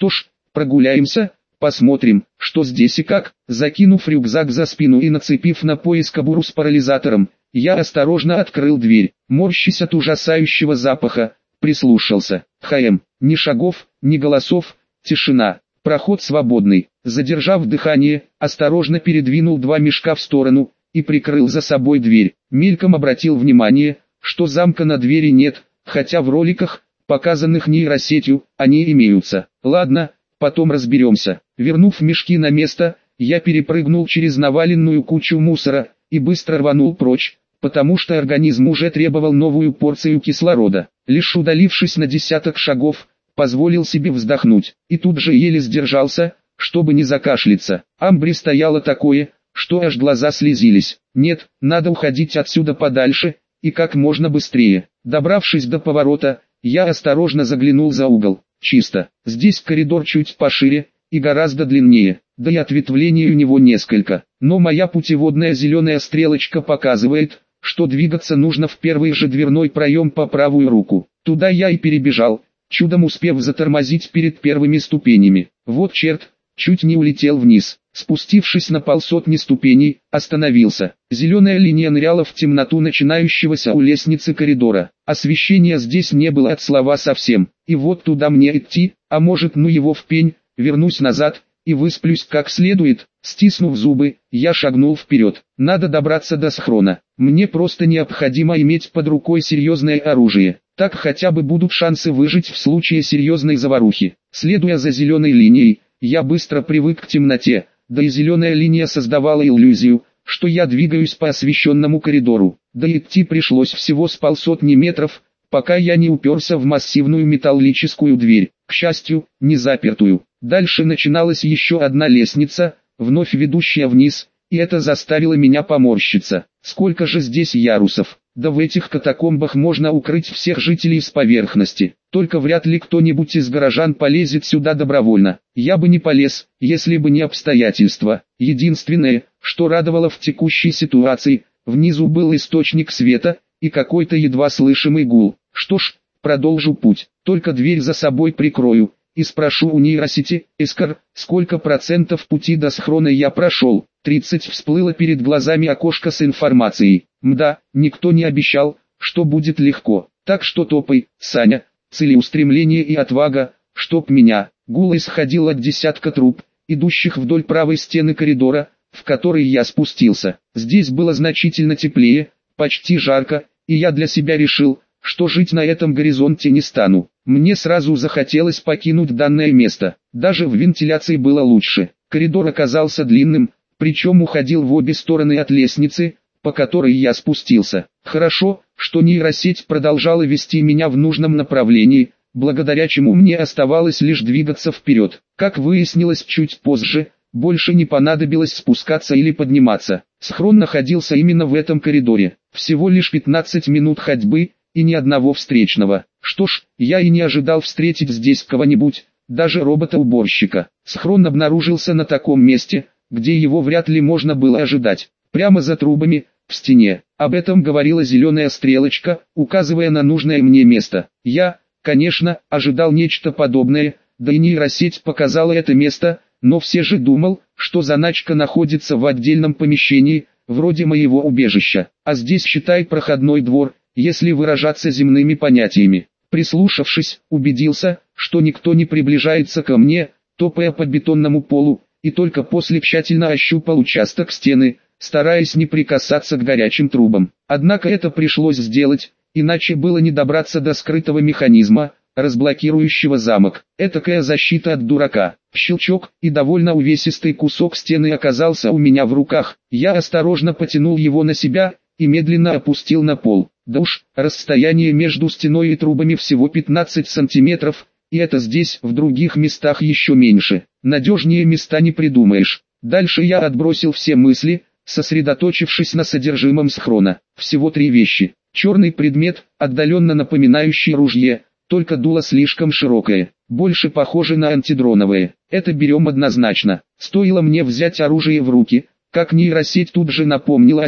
Прогуляемся, посмотрим, что здесь и как. Закинув рюкзак за спину и нацепив на пояс кобуру с парализатором, я осторожно открыл дверь, морщась от ужасающего запаха, прислушался. Ни шагов, ни голосов, тишина. Проход свободный. Задержав дыхание, осторожно передвинул два мешка в сторону и прикрыл за собой дверь. Мельком обратил внимание, что замка на двери нет, хотя в роликах, показанных нейросетью, они имеются. Ладно, потом разберемся. Вернув мешки на место, я перепрыгнул через наваленную кучу мусора и быстро рванул прочь, потому что организм уже требовал новую порцию кислорода. Лишь удалившись на десяток шагов, позволил себе вздохнуть, и тут же еле сдержался, чтобы не закашляться. Амбре стояло такое, что аж глаза слезились. Нет, надо уходить отсюда подальше, и как можно быстрее. Добравшись до поворота, я осторожно заглянул за угол. Чисто. Здесь коридор чуть пошире и гораздо длиннее, да и ответвлений у него несколько. Но моя путеводная зеленая стрелочка показывает, что двигаться нужно в первый же дверной проем по правую руку. Туда я и перебежал, чудом успев затормозить перед первыми ступенями. Вот черт, чуть не улетел вниз. Спустившись на полсотни ступеней, остановился. Зеленая линия ныряла в темноту начинающегося у лестницы коридора. Освещения здесь не было от слова совсем. И вот туда мне идти, а может ну его в пень, вернусь назад и высплюсь как следует. Стиснув зубы, я шагнул вперед. Надо добраться до схрона. Мне просто необходимо иметь под рукой серьезное оружие. Так хотя бы будут шансы выжить в случае серьезной заварухи. Следуя за зеленой линией, я быстро привык к темноте, да и зеленая линия создавала иллюзию, что я двигаюсь по освещенному коридору. Да идти пришлось всего с полсотни метров, пока я не уперся в массивную металлическую дверь, к счастью, не запертую. Дальше начиналась еще одна лестница, вновь ведущая вниз, и это заставило меня поморщиться. Сколько же здесь ярусов? Да в этих катакомбах можно укрыть всех жителей с поверхности. Только вряд ли кто-нибудь из горожан полезет сюда добровольно. Я бы не полез, если бы не обстоятельства. Единственное, что радовало в текущей ситуации, внизу был источник света и какой-то едва слышимый гул. Что ж, продолжу путь, только дверь за собой прикрою и спрошу у нейросети: «Эскор, сколько процентов пути до схрона я прошел?» 30 всплыло перед глазами окошко с информацией. Мда, никто не обещал, что будет легко. Так что топай, Саня, целеустремление и отвага, чтоб меня. Гул исходил от десятка труб, идущих вдоль правой стены коридора, в который я спустился. Здесь было значительно теплее, почти жарко, и я для себя решил, что жить на этом горизонте не стану. Мне сразу захотелось покинуть данное место. Даже в вентиляции было лучше. Коридор оказался длинным, причем уходил в обе стороны от лестницы, по которой я спустился. Хорошо, что нейросеть продолжала вести меня в нужном направлении, благодаря чему мне оставалось лишь двигаться вперед. Как выяснилось чуть позже, больше не понадобилось спускаться или подниматься. Схрон находился именно в этом коридоре. Всего лишь 15 минут ходьбы, и ни одного встречного. Что ж, я и не ожидал встретить здесь кого-нибудь, даже робота-уборщика. Схрон обнаружился на таком месте, где его вряд ли можно было ожидать. Прямо за трубами, в стене. Об этом говорила зеленая стрелочка, указывая на нужное мне место. Я, конечно, ожидал нечто подобное, да и нейросеть показала это место, но все же думал, что заначка находится в отдельном помещении, вроде моего убежища. А здесь считай проходной двор, если выражаться земными понятиями. Прислушавшись, убедился, что никто не приближается ко мне, топая по бетонному полу, и только после тщательно ощупал участок стены, стараясь не прикасаться к горячим трубам. Однако это пришлось сделать, иначе было не добраться до скрытого механизма, разблокирующего замок. Этакая защита от дурака. Щелчок, и довольно увесистый кусок стены оказался у меня в руках. Я осторожно потянул его на себя и медленно опустил на пол. Да уж, расстояние между стеной и трубами всего 15 сантиметров, и это здесь, в других местах еще меньше. Надежнее места не придумаешь. Дальше я отбросил все мысли, сосредоточившись на содержимом схрона. Всего 3 вещи. Черный предмет, отдаленно напоминающий ружье, только дуло слишком широкое, больше похоже на антидроновое. Это берем однозначно. Стоило мне взять оружие в руки, как нейросеть тут же напомнила о себе.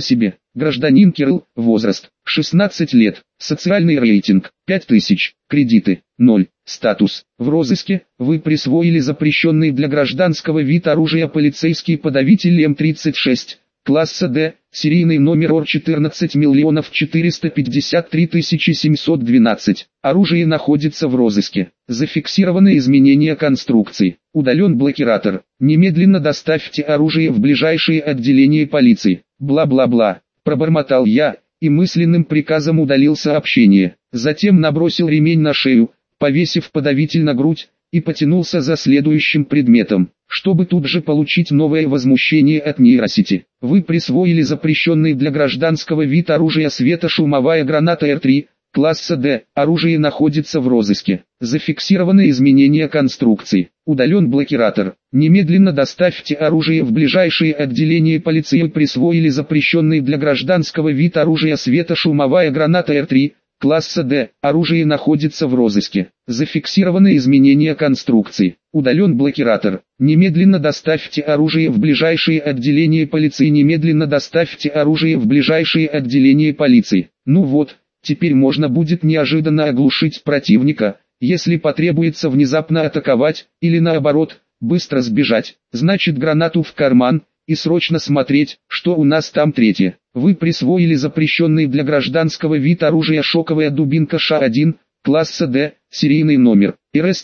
Гражданин Кирилл, возраст, 16 лет, социальный рейтинг, 5000, кредиты, 0, статус, в розыске, вы присвоили запрещенный для гражданского вид оружия полицейский подавитель М36, класса Д, серийный номер ОР 14 453 712. Оружие находится в розыске. Зафиксированы изменения конструкции. Удален блокиратор. Немедленно доставьте оружие в ближайшее отделение полиции. Бла-бла-бла. Пробормотал я, и мысленным приказом удалил сообщение. Затем набросил ремень на шею, повесив подавитель на грудь, и потянулся за следующим предметом, чтобы тут же получить новое возмущение от нейросети. Вы присвоили запрещенный для гражданского вид оружия светошумовая граната Р3, класса Д. Оружие находится в розыске. Зафиксированы изменения конструкции. Удален блокиратор. Немедленно доставьте оружие в ближайшее отделение полиции. Присвоили запрещенный для гражданского вид оружия светошумовая граната Р3, класса Д. Оружие находится в розыске. Зафиксированы изменения конструкции. Удален блокиратор. Немедленно доставьте оружие в ближайшее отделение полиции. Немедленно доставьте оружие в ближайшее отделение полиции. Ну вот, теперь можно будет неожиданно оглушить противника, если потребуется внезапно атаковать, или наоборот, быстро сбежать. Значит, гранату в карман, и срочно смотреть, что у нас там третье. Вы присвоили запрещенный для гражданского вид оружия шоковая дубинка Ш1, класса Д, серийный номер, РС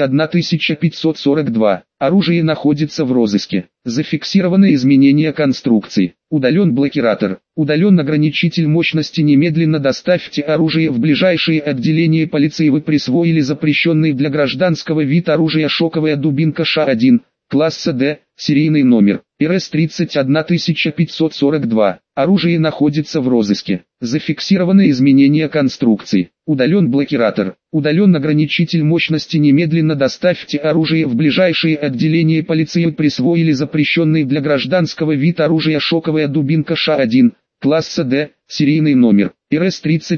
31542. Оружие находится в розыске. Зафиксированы изменения конструкции. Удален блокиратор. Удален ограничитель мощности. Немедленно доставьте оружие в ближайшее отделение полиции. Вы присвоили запрещенный для гражданского вид оружия шоковая дубинка Ш1, класса Д, серийный номер, РС 31542. Оружие находится в розыске. Зафиксированы изменения конструкции. Удален блокиратор. Удален ограничитель мощности. Немедленно доставьте оружие в ближайшее отделение полиции. Присвоили запрещенный для гражданского вид оружия шоковая дубинка Ш1, класса Д, серийный номер, РС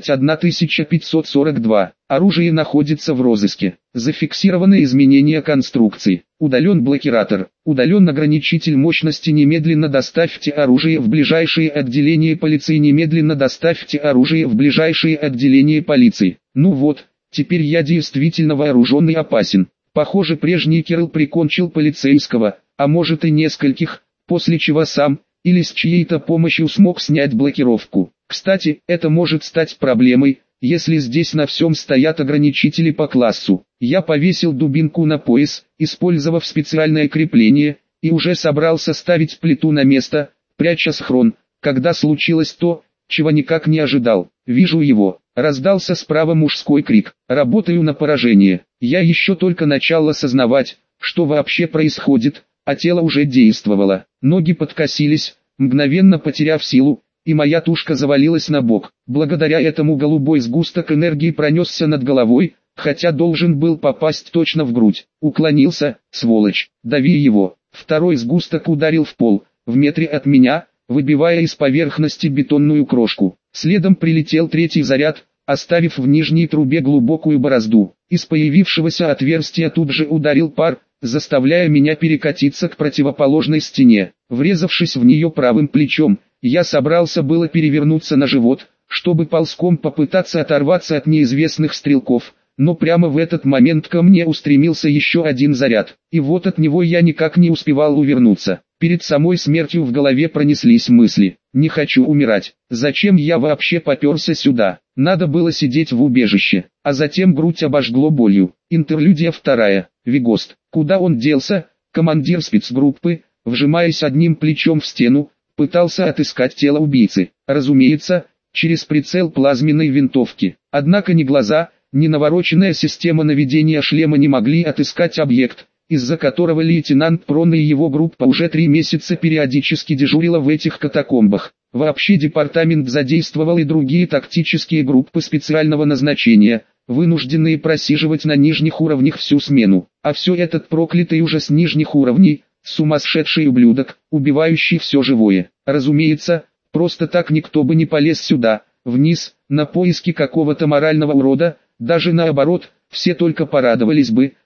31542. Оружие находится в розыске. Зафиксированы изменения конструкции. Удален блокиратор. Удален ограничитель мощности. Немедленно доставьте оружие в ближайшее отделение полиции. Немедленно доставьте оружие в ближайшее отделение полиции. Ну вот, теперь я действительно вооружен и опасен. Похоже, прежний Кирилл прикончил полицейского, а может и нескольких, после чего сам, или с чьей-то помощью смог снять блокировку. Кстати, это может стать проблемой, если здесь на всем стоят ограничители по классу. Я повесил дубинку на пояс, использовав специальное крепление, и уже собрался ставить плиту на место, пряча схрон, когда случилось то, чего никак не ожидал. Вижу его. Раздался справа мужской крик. Работаю на поражение. Я еще только начал осознавать, что вообще происходит, а тело уже действовало. Ноги подкосились, мгновенно потеряв силу, и моя тушка завалилась на бок. Благодаря этому голубой сгусток энергии пронесся над головой, хотя должен был попасть точно в грудь. Уклонился, сволочь, дави его. Второй сгусток ударил в пол, в метре от меня, выбивая из поверхности бетонную крошку. Следом прилетел третий заряд, оставив в нижней трубе глубокую борозду. Из появившегося отверстия тут же ударил пар, заставляя меня перекатиться к противоположной стене. Врезавшись в нее правым плечом, я собрался было перевернуться на живот, чтобы ползком попытаться оторваться от неизвестных стрелков, но прямо в этот момент ко мне устремился еще один заряд, и вот от него я никак не успевал увернуться. Перед самой смертью в голове пронеслись мысли: не хочу умирать, зачем я вообще попёрся сюда, надо было сидеть в убежище, а затем грудь обожгло болью. Интерлюдия вторая. Вигост. Куда он делся? Командир спецгруппы, вжимаясь одним плечом в стену, пытался отыскать тело убийцы. Разумеется, через прицел плазменной винтовки. Однако ни глаза, ни навороченная система наведения шлема не могли отыскать объект, из-за которого лейтенант Прон и его группа уже 3 месяца периодически дежурила в этих катакомбах. Вообще департамент задействовал и другие тактические группы специального назначения, вынужденные просиживать на нижних уровнях всю смену. А все этот проклятый уже с нижних уровней, сумасшедший ублюдок, убивающий все живое. Разумеется, просто так никто бы не полез сюда, вниз, на поиски какого-то морального урода, даже наоборот, все только порадовались бы,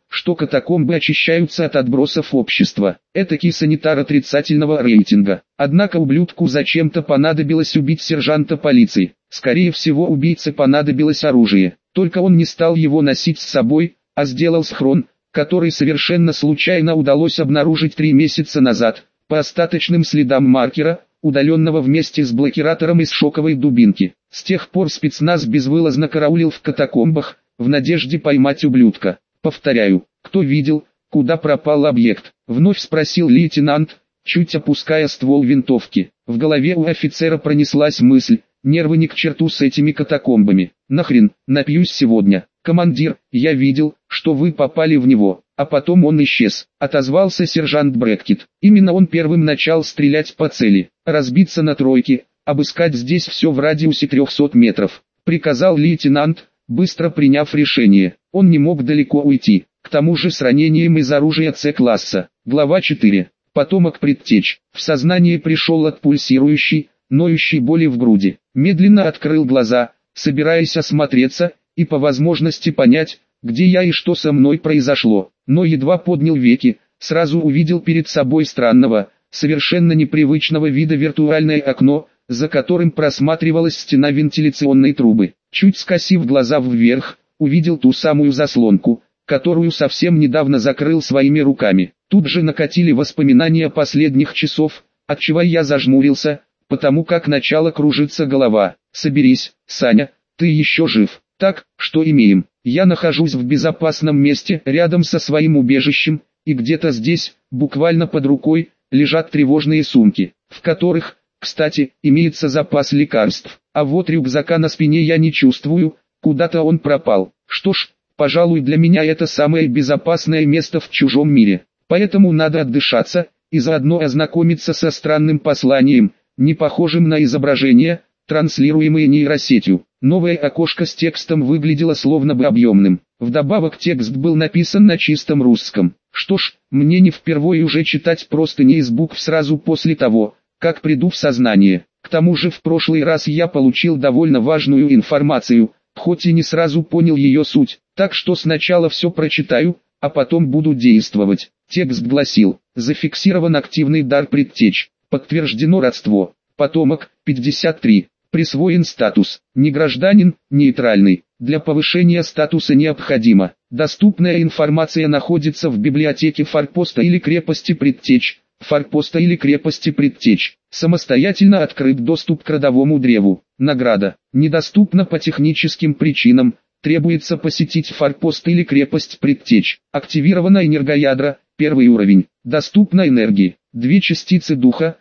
что катакомбы очищаются от отбросов общества. Этакий санитар отрицательного рейтинга. Однако ублюдку зачем-то понадобилось убить сержанта полиции. Скорее всего, убийце понадобилось оружие. Только он не стал его носить с собой, а сделал схрон, который совершенно случайно удалось обнаружить 3 месяца назад, по остаточным следам маркера, удаленного вместе с блокиратором из шоковой дубинки. С тех пор спецназ безвылазно караулил в катакомбах, в надежде поймать ублюдка. Повторяю, кто видел, куда пропал объект? Вновь спросил лейтенант, чуть опуская ствол винтовки. В голове у офицера пронеслась мысль, нервы ни к черту с этими катакомбами. Нахрен, напьюсь сегодня. Командир, я видел, что вы попали в него, а потом он исчез. Отозвался сержант Брэдкит. Именно он первым начал стрелять по цели, разбиться на тройки, обыскать здесь все в радиусе 300 метров. Приказал лейтенант, быстро приняв решение. Он не мог далеко уйти, к тому же с ранением из оружия С-класса. Глава 4. Потомок предтеч. В сознание пришел от пульсирующей, ноющей боли в груди. Медленно открыл глаза, собираясь осмотреться, и по возможности понять, где я и что со мной произошло. Но едва поднял веки, сразу увидел перед собой странного, совершенно непривычного вида виртуальное окно, за которым просматривалась стена вентиляционной трубы. Чуть скосив глаза вверх, увидел ту самую заслонку, которую совсем недавно закрыл своими руками. Тут же накатили воспоминания последних часов, отчего я зажмурился, потому как начала кружиться голова. «Соберись, Саня, ты еще жив. Так, что имеем? Я нахожусь в безопасном месте, рядом со своим убежищем, и где-то здесь, буквально под рукой, лежат тревожные сумки, в которых, кстати, имеется запас лекарств. А вот рюкзака на спине я не чувствую, куда-то он пропал. Что ж, пожалуй, для меня это самое безопасное место в чужом мире. Поэтому надо отдышаться, и заодно ознакомиться со странным посланием, не похожим на изображение, транслируемые нейросетью. Новое окошко с текстом выглядело словно бы объемным. Вдобавок текст был написан на чистом русском. Что ж, мне не впервые уже читать простыни из букв сразу после того, как приду в сознание. К тому же в прошлый раз я получил довольно важную информацию, хоть и не сразу понял ее суть, так что сначала все прочитаю, а потом буду действовать. Текст гласил: зафиксирован активный дар предтеч, подтверждено родство, потомок, 53. Присвоен статус «не гражданин», нейтральный. Для повышения статуса необходимо. Доступная информация находится в библиотеке форпоста или крепости предтеч. Форпоста или крепости предтеч. Самостоятельно открыт доступ к родовому древу. Награда. Недоступна по техническим причинам. Требуется посетить форпост или крепость предтеч. Активировано энергоядро, 1 уровень. Доступна энергии. 2 частицы духа,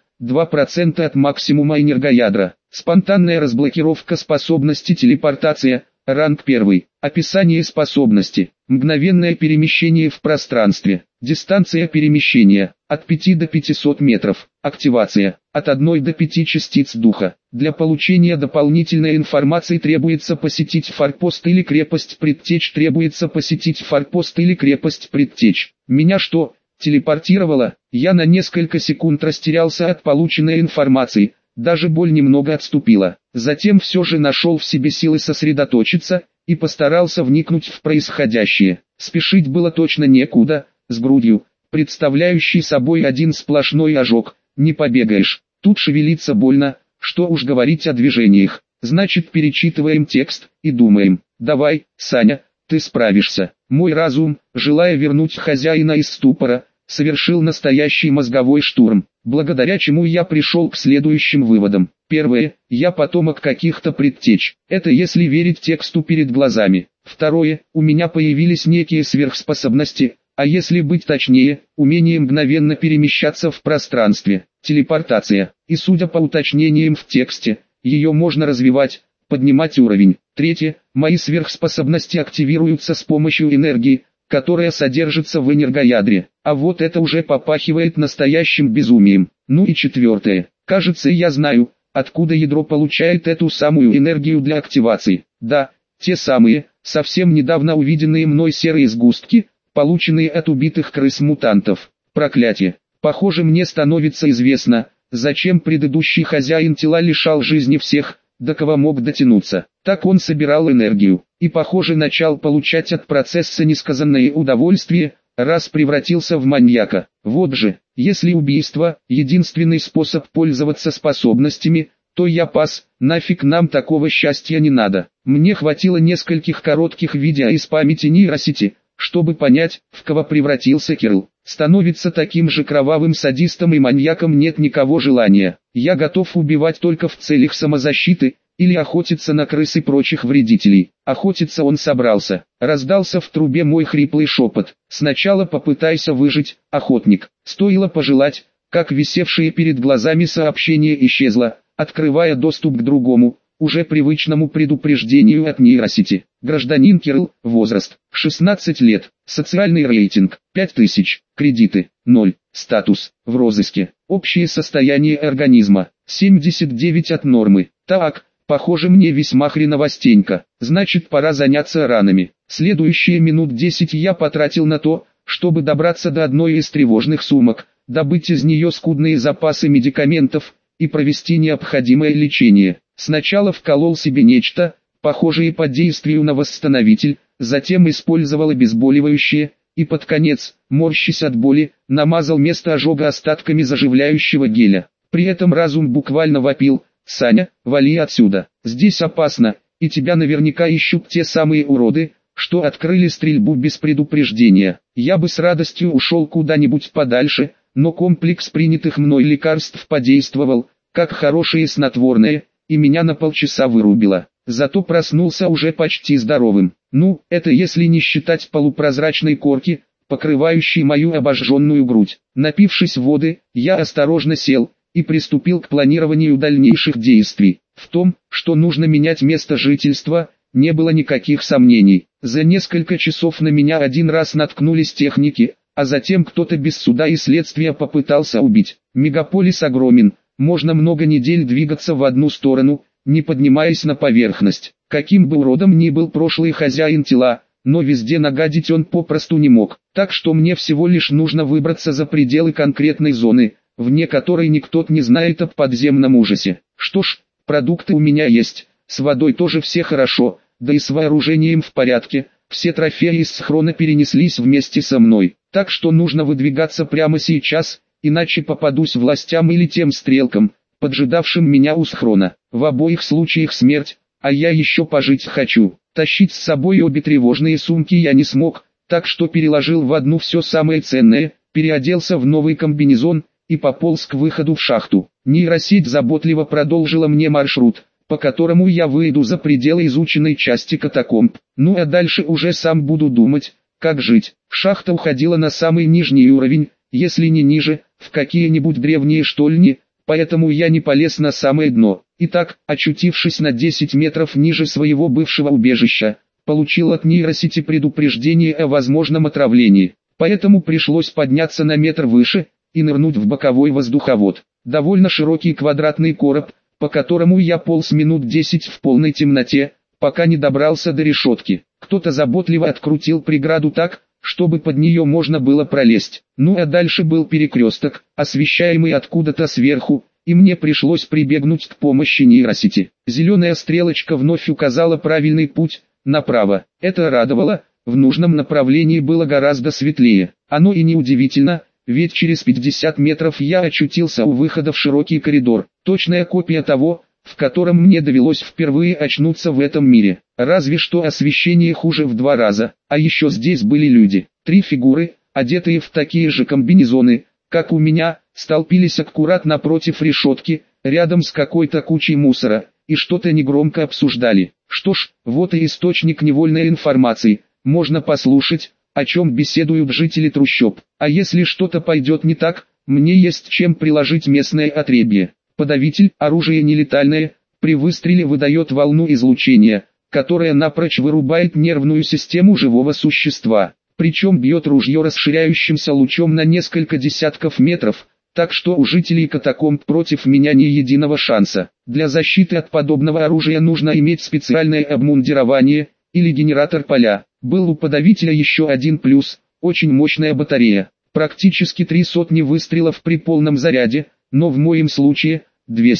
2% от максимума энергоядра. Спонтанная разблокировка способности телепортация, ранг 1. Описание способности. Мгновенное перемещение в пространстве. Дистанция перемещения. От 5 до 500 метров. Активация. От 1 до 5 частиц духа. Для получения дополнительной информации требуется посетить форпост или крепость предтеч. Требуется посетить форпост или крепость предтеч. Меня что, телепортировало? Я на несколько секунд растерялся от полученной информации. Даже боль немного отступила. Затем все же нашел в себе силы сосредоточиться, и постарался вникнуть в происходящее. Спешить было точно некуда, с грудью, представляющей собой один сплошной ожог, не побегаешь. Тут шевелиться больно, что уж говорить о движениях. Значит, перечитываем текст, и думаем: давай, Саня, ты справишься. Мой разум, желая вернуть хозяина из ступора, совершил настоящий мозговой штурм, благодаря чему я пришел к следующим выводам. Первое, я потомок каких-то предтеч, это если верить тексту перед глазами. Второе, у меня появились некие сверхспособности, а если быть точнее, умение мгновенно перемещаться в пространстве, телепортация. И судя по уточнениям в тексте, ее можно развивать, поднимать уровень. Третье, мои сверхспособности активируются с помощью энергии, которая содержится в энергоядре, а вот это уже попахивает настоящим безумием. Ну и четвертое, кажется, я знаю, откуда ядро получает эту самую энергию для активации. Да, те самые, совсем недавно увиденные мной серые сгустки, полученные от убитых крыс-мутантов. Проклятие. Похоже, мне становится известно, зачем предыдущий хозяин тела лишал жизни всех, до кого мог дотянуться. Так он собирал энергию, и, похоже, начал получать от процесса несказанное удовольствие, раз превратился в маньяка. Вот же, если убийство – единственный способ пользоваться способностями, то я пас, нафиг нам такого счастья не надо. Мне хватило нескольких коротких видео из памяти нейросети, чтобы понять, в кого превратился Кирилл. Становится таким же кровавым садистом и маньяком нет никого желания. Я готов убивать только в целях самозащиты, или охотиться на крыс и прочих вредителей. Охотиться он собрался. Раздался в трубе мой хриплый шепот. Сначала попытайся выжить, охотник. Стоило пожелать, как висевшее перед глазами сообщение исчезло, открывая доступ к другому, уже привычному предупреждению от нейросети. Гражданин Кирилл, возраст, 16 лет, социальный рейтинг, 5000, кредиты, 0, статус, в розыске, общее состояние организма, 79 от нормы. Так, похоже мне весьма хреновостенько, значит пора заняться ранами. Следующие минут 10 я потратил на то, чтобы добраться до одной из тревожных сумок, добыть из нее скудные запасы медикаментов и провести необходимое лечение. Сначала вколол себе нечто, похожее по действию на восстановитель, затем использовал обезболивающее, и под конец, морщась от боли, намазал место ожога остатками заживляющего геля. При этом разум буквально вопил: «Саня, вали отсюда, здесь опасно, и тебя наверняка ищут те самые уроды, что открыли стрельбу без предупреждения». Я бы с радостью ушел куда-нибудь подальше, но комплекс принятых мной лекарств подействовал, как хорошее снотворное, и меня на полчаса вырубило. Зато проснулся уже почти здоровым. Ну, это если не считать полупрозрачной корки, покрывающей мою обожженную грудь. Напившись воды, я осторожно сел и приступил к планированию дальнейших действий. В том, что нужно менять место жительства, не было никаких сомнений. За несколько часов на меня один раз наткнулись техники, а затем кто-то без суда и следствия попытался убить. Мегаполис огромен, можно много недель двигаться в одну сторону, не поднимаясь на поверхность. Каким бы уродом ни был прошлый хозяин тела, но везде нагадить он попросту не мог. Так что мне всего лишь нужно выбраться за пределы конкретной зоны, вне которой никто не знает об подземном ужасе. Что ж, продукты у меня есть, с водой тоже все хорошо, да и с вооружением в порядке. Все трофеи из схрона перенеслись вместе со мной, так что нужно выдвигаться прямо сейчас, иначе попадусь властям или тем стрелкам, поджидавшим меня у схрона. В обоих случаях смерть, а я еще пожить хочу. Тащить с собой обе тревожные сумки я не смог, так что переложил в одну все самое ценное, переоделся в новый комбинезон и пополз к выходу в шахту. Нейросеть заботливо продолжила мне маршрут, по которому я выйду за пределы изученной части катакомб. Ну а дальше уже сам буду думать, как жить. Шахта уходила на самый нижний уровень, если не ниже, в какие-нибудь древние штольни, поэтому я не полез на самое дно. Итак, очутившись на 10 метров ниже своего бывшего убежища, получил от нейросети предупреждение о возможном отравлении. Поэтому пришлось подняться на метр выше и нырнуть в боковой воздуховод. Довольно широкий квадратный короб, по которому я полз минут 10 в полной темноте, пока не добрался до решетки. Кто-то заботливо открутил преграду так, чтобы под нее можно было пролезть. Ну а дальше был перекресток, освещаемый откуда-то сверху, и мне пришлось прибегнуть к помощи нейросети. Зеленая стрелочка вновь указала правильный путь, направо. Это радовало, в нужном направлении было гораздо светлее. Оно и неудивительно, ведь через 50 метров я очутился у выхода в широкий коридор. Точная копия того, в котором мне довелось впервые очнуться в этом мире. Разве что освещение хуже в 2 раза. А еще здесь были люди. 3 фигуры, одетые в такие же комбинезоны, как у меня, столпились аккурат напротив решетки, рядом с какой-то кучей мусора, и что-то негромко обсуждали. Что ж, вот и источник невольной информации. Можно послушать, о чем беседуют жители трущоб. А если что-то пойдет не так, мне есть чем приложить местное отребье. Подавитель, оружие нелетальное, при выстреле выдает волну излучения, которая напрочь вырубает нервную систему живого существа. Причем бьет ружье расширяющимся лучом на несколько десятков метров, так что у жителей катакомб против меня ни единого шанса. Для защиты от подобного оружия нужно иметь специальное обмундирование или генератор поля. Был у подавителя еще один плюс – очень мощная батарея. Практически 300 выстрелов при полном заряде, но в моем случае – 200.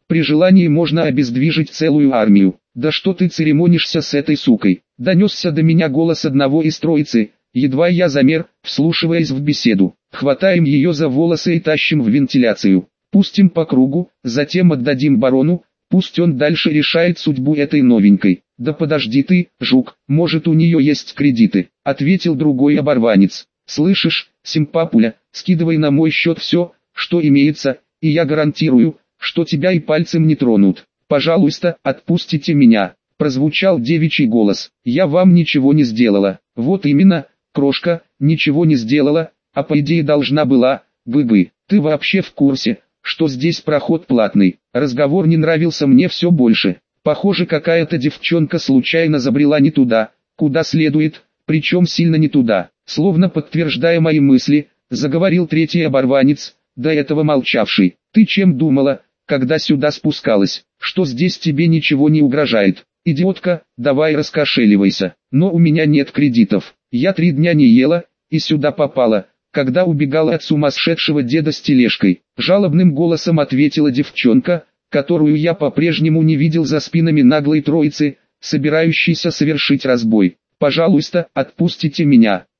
При желании можно обездвижить целую армию. Да что ты церемонишься с этой сукой? Донесся до меня голос одного из троицы, едва я замер, вслушиваясь в беседу. Хватаем ее за волосы и тащим в вентиляцию. Пустим по кругу, затем отдадим барону, пусть он дальше решает судьбу этой новенькой. Да подожди ты, жук, может у нее есть кредиты, ответил другой оборванец. Слышишь, симпапуля, скидывай на мой счет все, что имеется, и я гарантирую, что тебя и пальцем не тронут. Пожалуйста, отпустите меня. Прозвучал девичий голос. Я вам ничего не сделала. Вот именно, крошка, ничего не сделала, а по идее должна была, бы. Ты вообще в курсе, что здесь проход платный? Разговор не нравился мне все больше. Похоже, какая-то девчонка случайно забрела не туда, куда следует, причем сильно не туда. Словно подтверждая мои мысли, заговорил третий оборванец, до этого молчавший. Ты чем думала, когда сюда спускалась, что здесь тебе ничего не угрожает? Идиотка, давай раскошеливайся. Но у меня нет кредитов. Я 3 дня не ела, и сюда попала, когда убегала от сумасшедшего деда с тележкой. Жалобным голосом ответила девчонка, которую я по-прежнему не видел за спинами наглой троицы, собирающейся совершить разбой. Пожалуйста, отпустите меня.